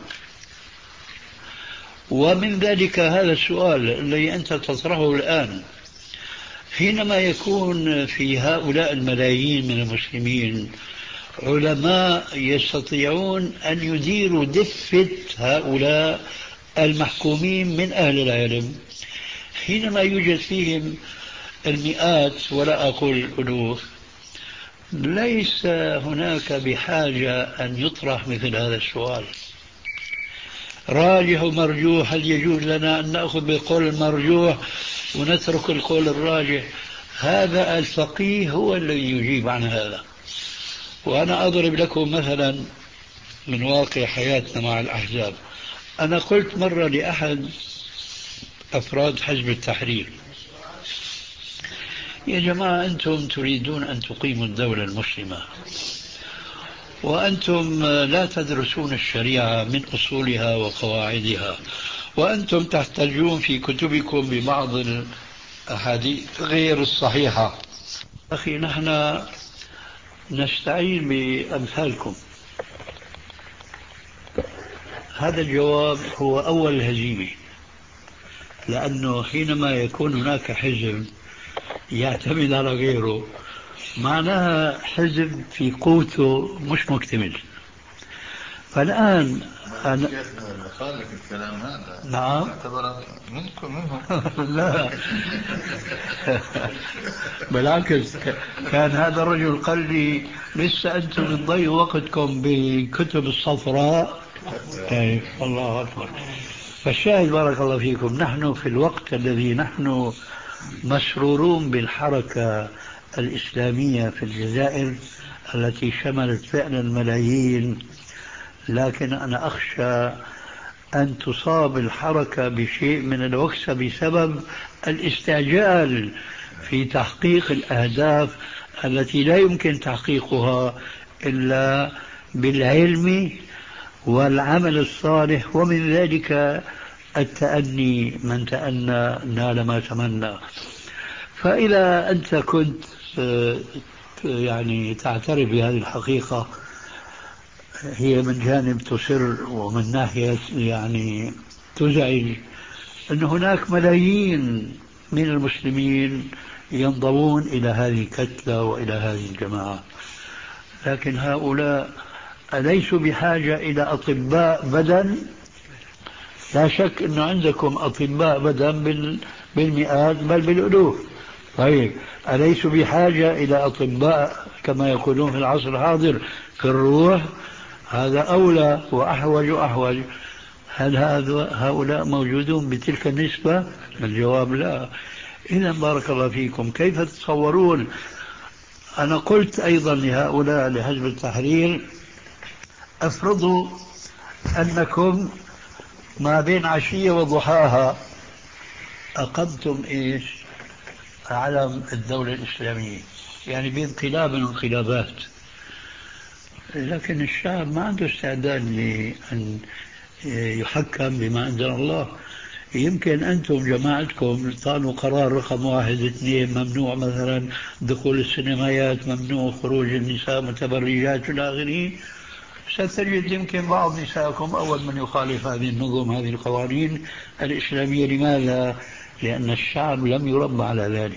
ومن ذلك هذا السؤال الذي أنت تطرحه الآن: حينما يكون في هؤلاء الملايين من المسلمين علماء يستطيعون أن يديروا دفة هؤلاء المحكومين من أهل العلم، حينما يوجد فيهم المئات ولا أقول الألوف، ليس هناك بحاجة أن يطرح مثل هذا السؤال. راجح ومرجوح، هل يجوز لنا أن نأخذ بالقول المرجوح ونترك القول الراجح. هذا الفقيه هو الذي يجيب عن هذا. وأنا أضرب لكم مثلا من واقع حياتنا مع الأحزاب. أنا قلت مرة لأحد أفراد حزب التحرير: يا جماعة، أنتم تريدون أن تقيموا الدولة المسلمة، وأنتم لا تدرسون الشريعة من أصولها وقواعدها، وأنتم تحتجون في كتبكم ببعض الأحاديث غير الصحيحة. أخي، نحن نستعين بأمثالكم. هذا الجواب هو أول هزيمة، لأنه حينما يكون هناك حزب يعتمد على غيره معناها حزب في قوته مش مكتمل. فالآن أنا خالف الكلام هذا. نعم. اعتبر منكم منهم. لا بالعكس، كان هذا الرجل قال لي: لسه أنتم بتضيعوا وقتكم بالكتب الصفراء. أي الله أكبر. فالشاهد بارك الله فيكم، نحن في الوقت الذي نحن مسرورون بالحركة الإسلامية في الجزائر التي شملت فعلا ملايين، لكن أنا أخشى أن تصاب الحركة بشيء من الوكسة بسبب الاستعجال في تحقيق الأهداف التي لا يمكن تحقيقها إلا بالعلم والعمل الصالح، ومن ذلك التأني، من تأنى نال ما تمنى. فإذا أنت كنت يعني تعترف بهذه الحقيقة، هي من جانب تسر ومن ناحية يعني تزعج أن هناك ملايين من المسلمين ينضمون إلى هذه الكتلة وإلى هذه الجماعة، لكن هؤلاء أليسوا بحاجة إلى أطباء بدن؟ لا شك أن عندكم أطباء بدن بالمئات بل بالألوف. طيب، أليسوا بحاجة إلى أطباء كما يقولون في العصر الحاضر في الروح؟ هذا أولى وأحوج وأحوج. هل هؤلاء موجودون بتلك النسبة؟ الجواب لا. إذا بارك الله فيكم، كيف تتصورون؟ أنا قلت أيضا لهؤلاء لحزب التحرير: أفرضوا أنكم ما بين عشية وضحاها أقمتم إيش؟ علم الدولة الإسلامية، يعني بانقلاب من الانقلابات، لكن الشعب ما عنده استعداد لأن يحكم بما أنزل الله. يمكن أنتم جماعتكم طالوا قرار رقم واحد اثنين، ممنوع مثلا دخول السينمايات، ممنوع خروج النساء متبرجات إلى آخره. ستجد يمكن بعض نسائكم أول من يخالف هذه النظم، هذه القوانين الإسلامية. لماذا؟ لأن الشعب لم يربى على ذلك.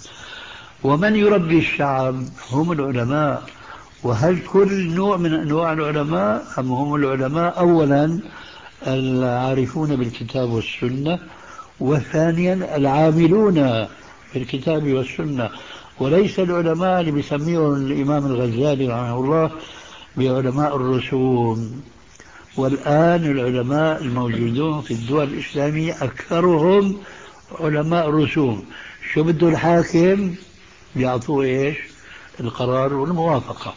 ومن يربي الشعب هم العلماء. وهل كل نوع من أنواع العلماء أم هم العلماء أولا العارفون بالكتاب والسنة، وثانيا العاملون بالكتاب والسنة، وليس العلماء اللي بيسميهم الإمام الغزالي رحمه الله بعلماء الرسوم. والآن العلماء الموجودون في الدول الإسلامية أكثرهم علماء رسوم. شو بده الحاكم؟ يعطوه إيش؟ القرار والموافقة.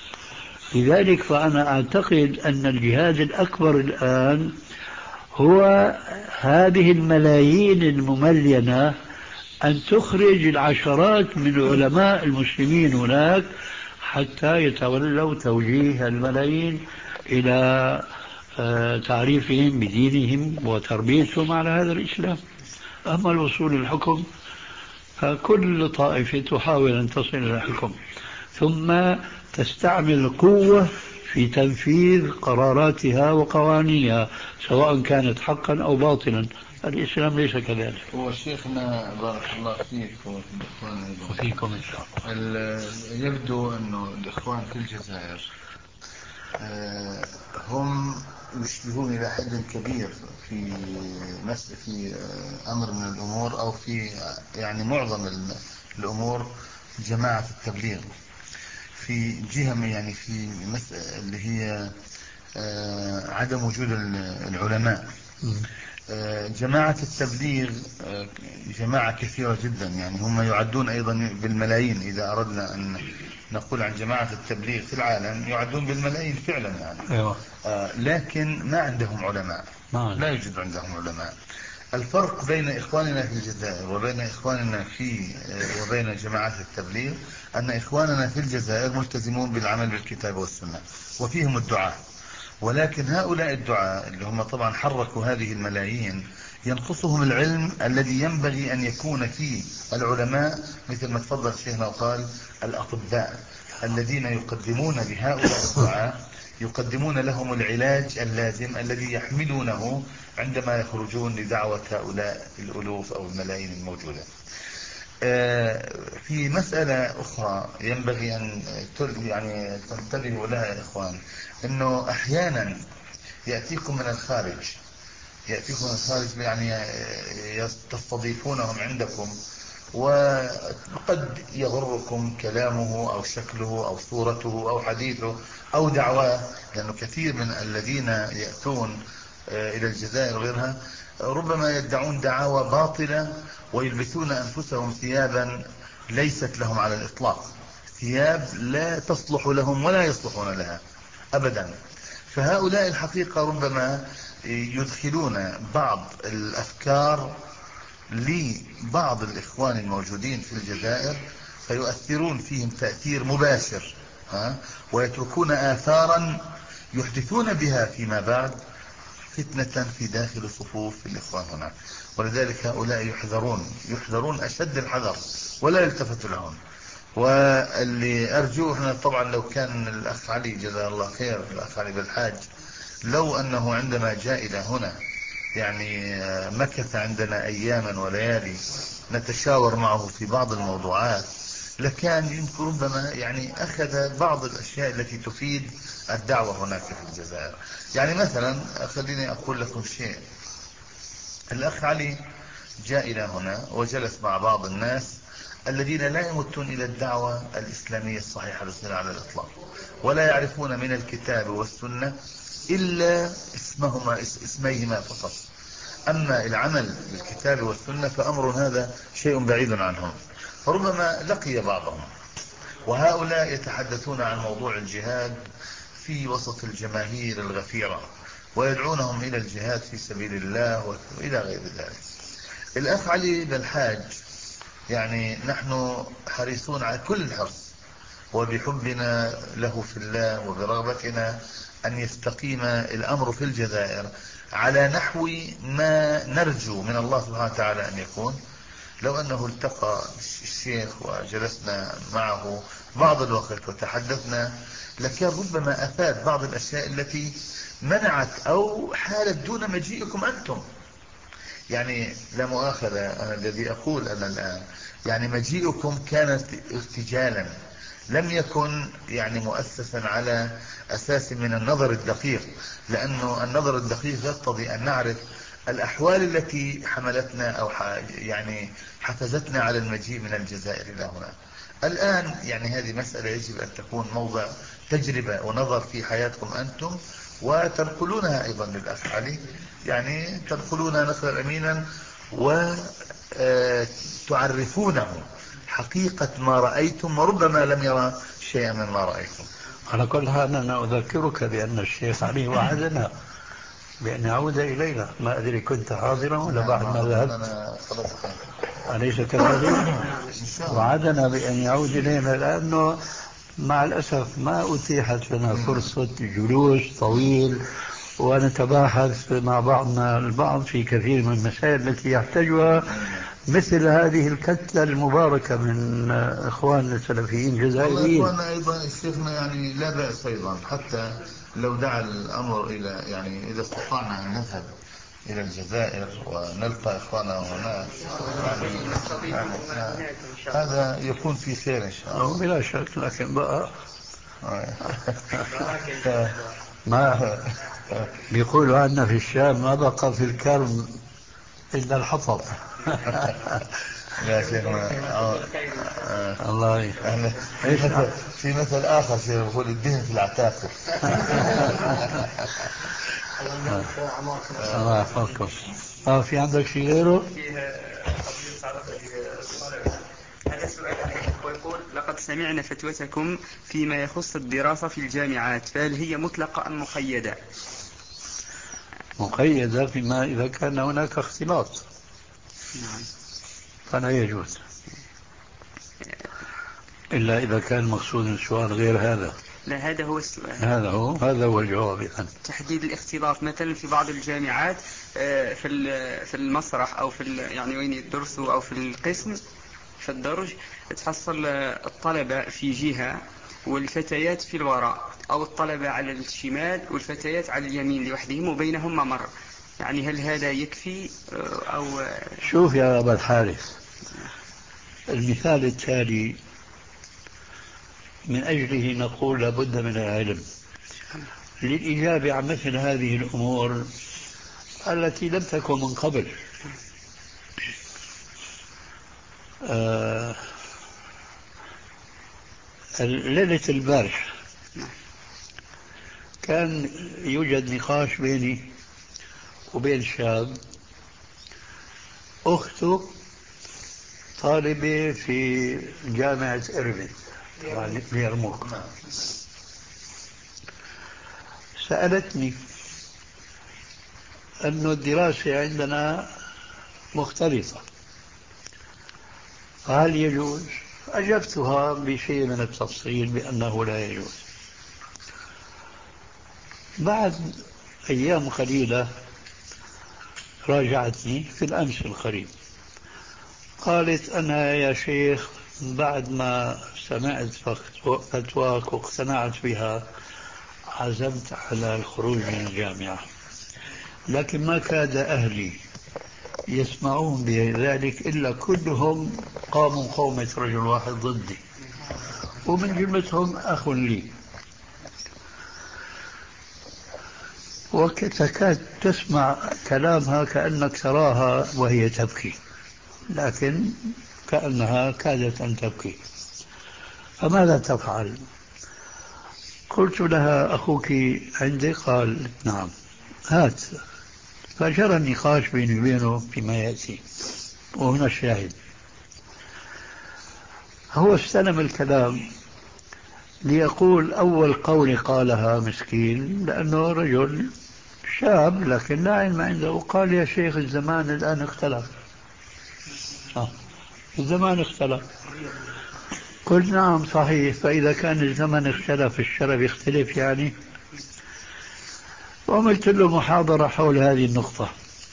لذلك فأنا أعتقد أن الجهاد الأكبر الآن هو هذه الملايين المملينة، أن تخرج العشرات من علماء المسلمين هناك حتى يتولوا توجيه الملايين إلى تعريفهم بدينهم وتربيتهم على هذا الإسلام. أما الوصول للحكم فكل طائفة تحاول أن تصل إلى الحكم، ثم تستعمل القوة في تنفيذ قراراتها وقوانينها سواء كانت حقا أو باطلا. الإسلام ليس كذلك. هو شيخنا بارك الله فيك وفيكم إن شاء الله، يبدو أنه الإخوان في الجزائر هم يشبهون إلى حد كبير في في أمر من الأمور، أو في يعني معظم الأمور جماعة التبليغ، في جهة يعني في مسألة اللي هي عدم وجود العلماء. جماعة التبليغ جماعة كثيرة جدا، يعني هم يعدون أيضا بالملايين. إذا أردنا أن نقول عن جماعة التبليغ في العالم يعدون بالملايين فعلا يعني. أيوة. لكن ما عندهم علماء، لا يوجد عندهم علماء. الفرق بين إخواننا في الجزائر وبين إخواننا في وبين جماعات التبليغ أن إخواننا في الجزائر ملتزمون بالعمل بالكتاب والسنة وفيهم الدعاء، ولكن هؤلاء الدعاء اللي هم طبعا حركوا هذه الملايين ينقصهم العلم الذي ينبغي أن يكون فيه العلماء، مثل ما تفضل شيخنا وقال الأطباء الذين يقدمون لهؤلاء الدعاء، يقدمون لهم العلاج اللازم الذي يحملونه عندما يخرجون لدعوة هؤلاء الألوف أو الملايين الموجودة. في مسألة أخرى ينبغي أن يعني تنتبهوا لها يا إخوان، أنه أحيانا يأتيكم من الخارج يأتيكم من الخارج يعني تستضيفونهم عندكم، وقد يغركم كلامه أو شكله أو صورته أو حديثه أو دعواه، لأنه كثير من الذين يأتون إلى الجزائر وغيرها ربما يدعون دعاوى باطلة ويلبسون أنفسهم ثيابا ليست لهم على الإطلاق، ثياب لا تصلح لهم ولا يصلحون لها أبدا. فهؤلاء الحقيقة ربما يدخلون بعض الأفكار لبعض الإخوان الموجودين في الجزائر فيؤثرون فيهم تأثير مباشر، ها؟ ويتركون آثارا يحدثون بها فيما بعد فتنة في داخل صفوف الإخوان هناك. ولذلك هؤلاء يحذرون يحذرون أشد الحذر ولا يلتفت لهم. واللي أرجوه هنا طبعا لو كان الأخ علي جزاه الله خير، الأخ علي بالحاج، لو أنه عندما جاء إلى هنا يعني مكث عندنا أياما وليالي نتشاور معه في بعض الموضوعات، لكان يمكن ربما يعني أخذ بعض الأشياء التي تفيد الدعوة هناك في الجزائر. يعني مثلا خليني أقول لكم شيء. الأخ علي جاء إلى هنا وجلس مع بعض الناس الذين لا يمتون إلى الدعوة الإسلامية الصحيحة على الإطلاق، ولا يعرفون من الكتاب والسنة إلا اسمهما اسميهما فقط. أما العمل بالكتاب والسنة فأمر هذا شيء بعيد عنهم. فربما لقي بعضهم وهؤلاء يتحدثون عن موضوع الجهاد في وسط الجماهير الغفيرة ويدعونهم إلى الجهاد في سبيل الله وإلى غير ذلك. الأخ علي بالحاج يعني نحن حريصون على كل الحرص وبحبنا له في الله وبرغبتنا أن يستقيم الأمر في الجزائر على نحو ما نرجو من الله سبحانه وتعالى أن يكون. لو أنه التقى الشيخ وجلسنا معه بعض الوقت وتحدثنا لكان ربما أفاد بعض الأشياء التي منعت أو حالت دون مجيئكم أنتم. يعني لا مؤاخذة أنا الذي أقول أنا الآن يعني مجيئكم كانت ارتجالا، لم يكن يعني مؤسسا على أساس من النظر الدقيق، لأنه النظر الدقيق يقتضي أن نعرف الأحوال التي حملتنا أو يعني حفزتنا على المجيء من الجزائر إلى هنا. الآن يعني هذه مسألة يجب أن تكون موضع تجربة ونظر في حياتكم أنتم وتنقلونها أيضا للأخ علي، يعني تنقلونها نقلا أمينا وتعرفونه حقيقة ما رأيتم وربما لم يرى شيئا من ما رأيتم. على كل حال أنا أذكرك بأن الشيخ علي وعدنا بأن يعود إلينا. ما أدري كنت حاضرا ولا بعد ما ذهبت؟ أليس كذلك؟ وعدنا بأن يعود إلينا، لأنه مع الأسف ما أتيحت لنا فرصة جلوس طويل ونتباحث مع بعضنا البعض في كثير من المسائل التي يحتاجها مثل هذه الكتلة المباركة من إخواننا السلفيين الجزائريين. والله أيضا شيخنا يعني لا بأس أيضا حتى لو دعا الأمر إلى يعني إذا استطعنا أن نذهب إلى الجزائر ونلقى إخواننا هناك يعني, يعني هذا يكون في خير إن شاء الله بلا شك. لكن بقى ما بيقولوا عنا في الشام ما بقى في الكرم إلا الحطب. لا شيخنا الله يخليك. في, في مثل آخر شيخ يقول الدهن في العتاقة. الله يحفظكم. اه في عندك شيء غيره؟ هذا سؤال ويقول: لقد سمعنا فتوتكم فيما يخص الدراسة في الجامعات، فهل هي مطلقة أم مقيدة؟ مقيدة فيما إذا كان هناك اختلاط. نعم. فلا يجوز إلا إذا كان مقصود السؤال غير هذا. لا، هذا هو السؤال. هذا هو هذا هو الجواب الآن. تحديد الاختلاط مثلا في بعض الجامعات في في المسرح أو في يعني وين يدرسوا أو في القسم في الدرج، تحصل الطلبة في جهة والفتيات في الوراء، أو الطلبة على الشمال والفتيات على اليمين لوحدهم وبينهم ممر. يعني هل هذا يكفي أو؟ شوف يا أبا الحارث، المثال التالي من أجله نقول لابد من العلم للإجابة عن مثل هذه الأمور التي لم تكن من قبل. آه ليلة البارح كان يوجد نقاش بيني وبين شاب، أخته طالبة في جامعة إيرفين طبعا اليرموك، سألتني أن الدراسة عندنا مختلفة، فهل يجوز؟ أجبتها بشيء من التفصيل بأنه لا يجوز. بعد أيام قليلة راجعتني في الأمس القريب، قالت: أنا يا شيخ بعد ما سمعت فتواك واقتنعت بها عزمت على الخروج من الجامعة، لكن ما كاد أهلي يسمعون بذلك إلا كلهم قاموا قومة رجل واحد ضدي، ومن جملتهم أخ لي، وتكاد تسمع كلامها كأنك تراها وهي تبكي، لكن كأنها كادت أن تبكي. فماذا تفعل؟ قلت لها: أخوك عندك؟ قال: نعم. هات. فجرى النقاش بيني وبينه فيما يأتي، وهنا الشاهد. هو استلم الكلام ليقول أول قول قالها مسكين لأنه رجل شاب لكن لا علم عنده، وقال: يا شيخ الزمان الآن اختلف. آه. الزمان اختلف. قلت: نعم صحيح، فإذا كان الزمن اختلف الشرف يختلف يعني. وعملت له محاضرة حول هذه النقطة.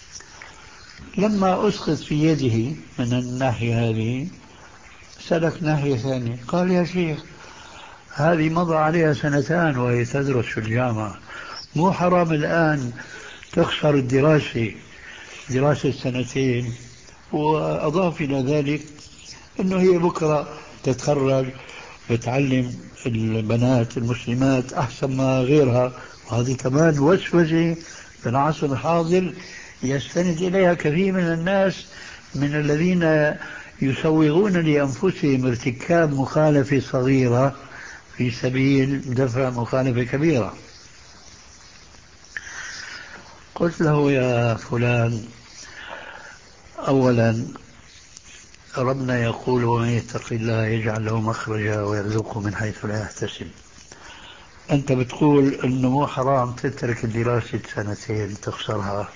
لما أسقط في يده من الناحية هذه سلك ناحية ثانية، قال: يا شيخ هذه مضى عليها سنتان وهي تدرس في الجامعة، مو حرام الآن تخسر الدراسة دراسة سنتين؟ وأضاف إلى ذلك أنه هي بكرة تتخرج وتعلم البنات المسلمات أحسن ما غيرها، وهذه كمان وسوسة في العصر الحاضر يستند إليها كثير من الناس من الذين يسوغون لأنفسهم ارتكاب مخالفة صغيرة في سبيل دفع مخالفة كبيرة. قلت له: يا فلان، أولا ربنا يقول: ومن يتق الله يجعل له مخرجا ويرزقه من حيث لا يحتسب. أنت بتقول أنه مو حرام تترك الدراسة سنتين تخسرها.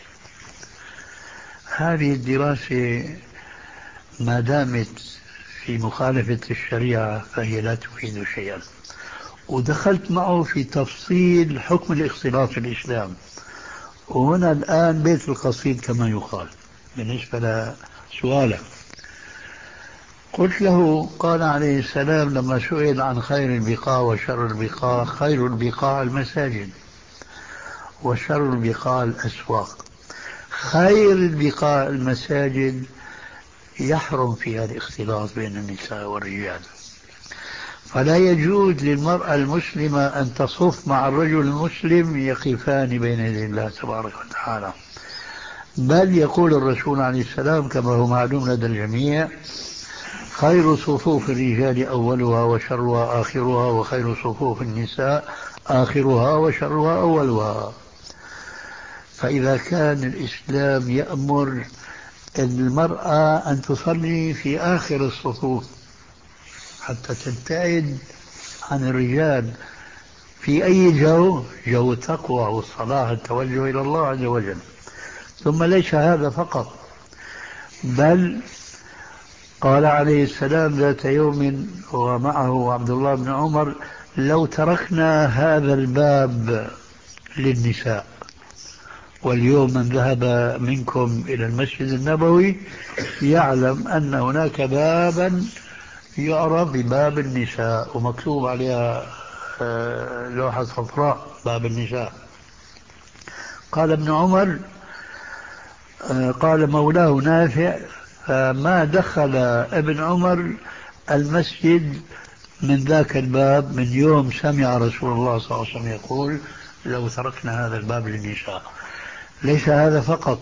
هذه الدراسة ما دامت في مخالفة الشريعة فهي لا تفيد شيئا. ودخلت معه في تفصيل حكم الاختلاط في الإسلام، وهنا الآن بيت القصيد كما يقال بالنسبة لسؤالك. قلت له: قال عليه السلام لما سئل عن خير البقاع وشر البقاع: خير البقاع المساجد وشر البقاع الأسواق. خير البقاع المساجد يحرم فيها الاختلاط بين النساء والرجال، فلا يجوز للمرأة المسلمة أن تصف مع الرجل المسلم يقفان بين يدي الله تبارك وتعالى. بل يقول الرسول عليه السلام كما هو معلوم لدى الجميع: خير صفوف الرجال أولها وشرها آخرها، وخير صفوف النساء آخرها وشرها أولها. فإذا كان الإسلام يأمر المرأة أن تصلي في آخر الصفوف حتى تبتعد عن الرجال في أي جو، جو التقوى والصلاح، التوجه إلى الله عز وجل. ثم ليس هذا فقط، بل قال عليه السلام ذات يوم ومعه عبد الله بن عمر: لو تركنا هذا الباب للنساء. واليوم من ذهب منكم إلى المسجد النبوي يعلم أن هناك بابا يعرف بباب النساء ومكتوب عليها لوحة صفراء: باب النساء. قال ابن عمر، قال مولاه نافع: ما دخل ابن عمر المسجد من ذاك الباب من يوم سمع رسول الله صلى الله عليه وسلم يقول: لو تركنا هذا الباب للنساء. ليس هذا فقط،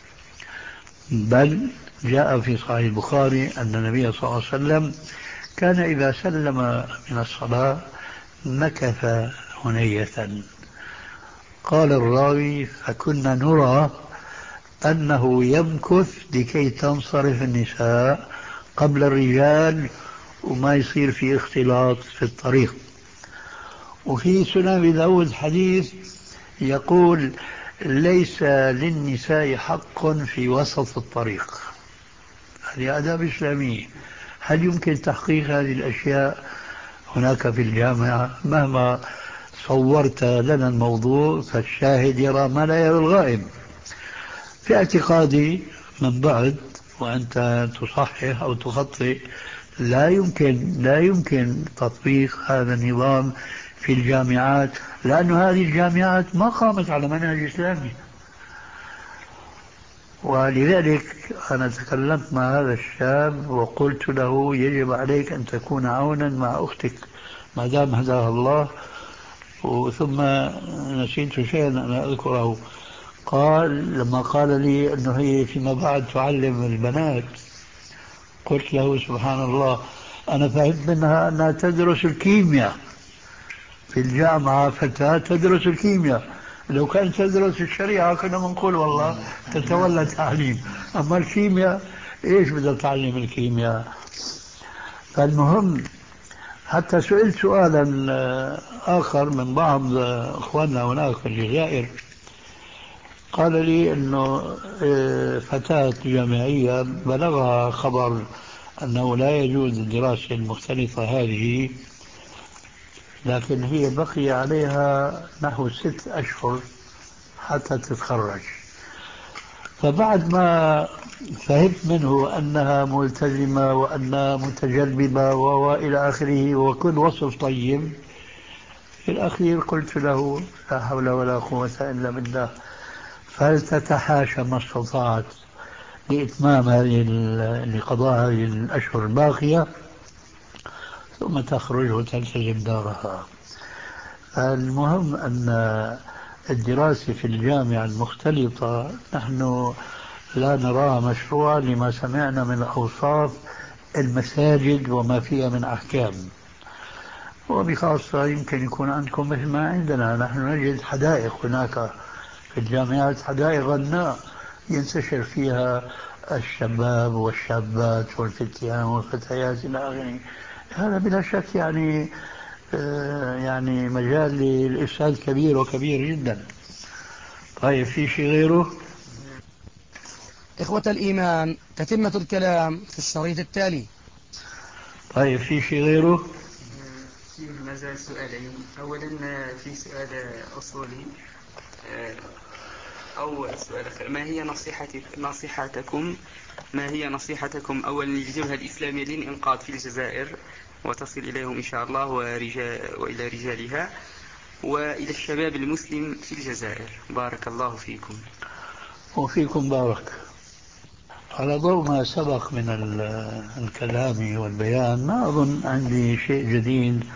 بل جاء في صحيح البخاري أن النبي صلى الله عليه وسلم كان إذا سلم من الصلاة مكث هنية. قال الراوي: فكنا نرى أنه يمكث لكي تنصرف النساء قبل الرجال وما يصير في اختلاط في الطريق. وفي سنن أبي داود حديث يقول: ليس للنساء حق في وسط الطريق. هذه آداب إسلامية. هل يمكن تحقيق هذه الأشياء هناك في الجامعة؟ مهما صورت لنا الموضوع فالشاهد يرى ما لا يرى الغائب. في اعتقادي من بعد، وأنت تصحح أو تخطئ، لا يمكن لا يمكن تطبيق هذا النظام في الجامعات، لأن هذه الجامعات ما قامت على منهج إسلامي. ولذلك أنا تكلمت مع هذا الشاب وقلت له: يجب عليك أن تكون عونا مع أختك ما دام هداها الله. ثم نسيت شيئا أنا أذكره. قال لما قال لي أنه هي فيما بعد تعلم البنات، قلت له: سبحان الله، أنا فهمت منها أنها تدرس الكيمياء في الجامعة، فتاة تدرس الكيمياء. لو كانت تدرس الشريعة كنا بنقول والله تتولى تعليم، أما الكيمياء إيش بدها تعلم الكيمياء؟ فالمهم، حتى سئلت سؤالا آخر من بعض أخواننا هناك في الجزائر، قال لي أنه فتاة جامعية بلغها خبر أنه لا يجوز الدراسة المختلطة هذه، لكن هي بقي عليها نحو ست أشهر حتى تتخرج. فبعد ما فهمت منه أنها ملتزمة وأنها متجربة وإلى آخره وكل وصف طيب، في الأخير قلت له: لا حول ولا قوة إلا بالله، فلتتحاشى ما استطاعت لإتمام هذه لقضاء هذه الأشهر الباقية ثم تخرج وتلتزم دارها. المهم أن الدراسة في الجامعة المختلطة نحن لا نراها مشروعا لما سمعنا من أوصاف المساجد وما فيها من أحكام، وبخاصة يمكن يكون عندكم مثل ما عندنا. نحن نجد حدائق هناك في الجامعات، حدائق غناء ينتشر فيها الشباب والشابات والفتيان والفتيات إلى آخره. هذا بلا شك يعني آه يعني مجال للإفساد كبير وكبير جدا. طيب، في شيء غيره؟ إخوة الإيمان، تتمة الكلام في الشريط التالي. طيب، في شيء غيره؟ فيه ما زال سؤالين. أولا في سؤال أصولي أو سؤال آخر: ما هي نصيحتك نصيحتكم ما هي نصيحتكم أولا للجبهة الإسلامية للإنقاذ في الجزائر وتصل إليهم إن شاء الله ورجال وإلى رجالها، وإلى الشباب المسلم في الجزائر؟ بارك الله فيكم. وفيكم بارك. على ضوء ما سبق من الكلام والبيان، ما أظن عندي شيء جديد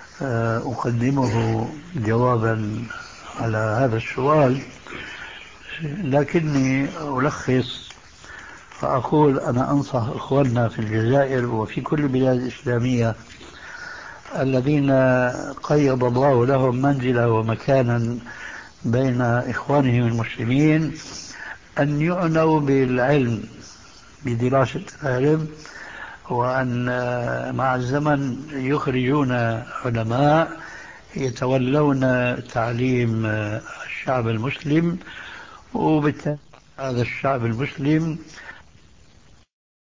أقدمه جوابا على هذا السؤال، لكني ألخص فأقول أنا أنصح إخواننا في الجزائر وفي كل البلاد الإسلامية الذين قيض الله لهم منزلة ومكانا بين إخوانهم المسلمين أن يعنوا بالعلم، بدراسة العلم، وأن مع الزمن يخرجون علماء يتولون تعليم الشعب المسلم، وبالتالي هذا الشعب المسلم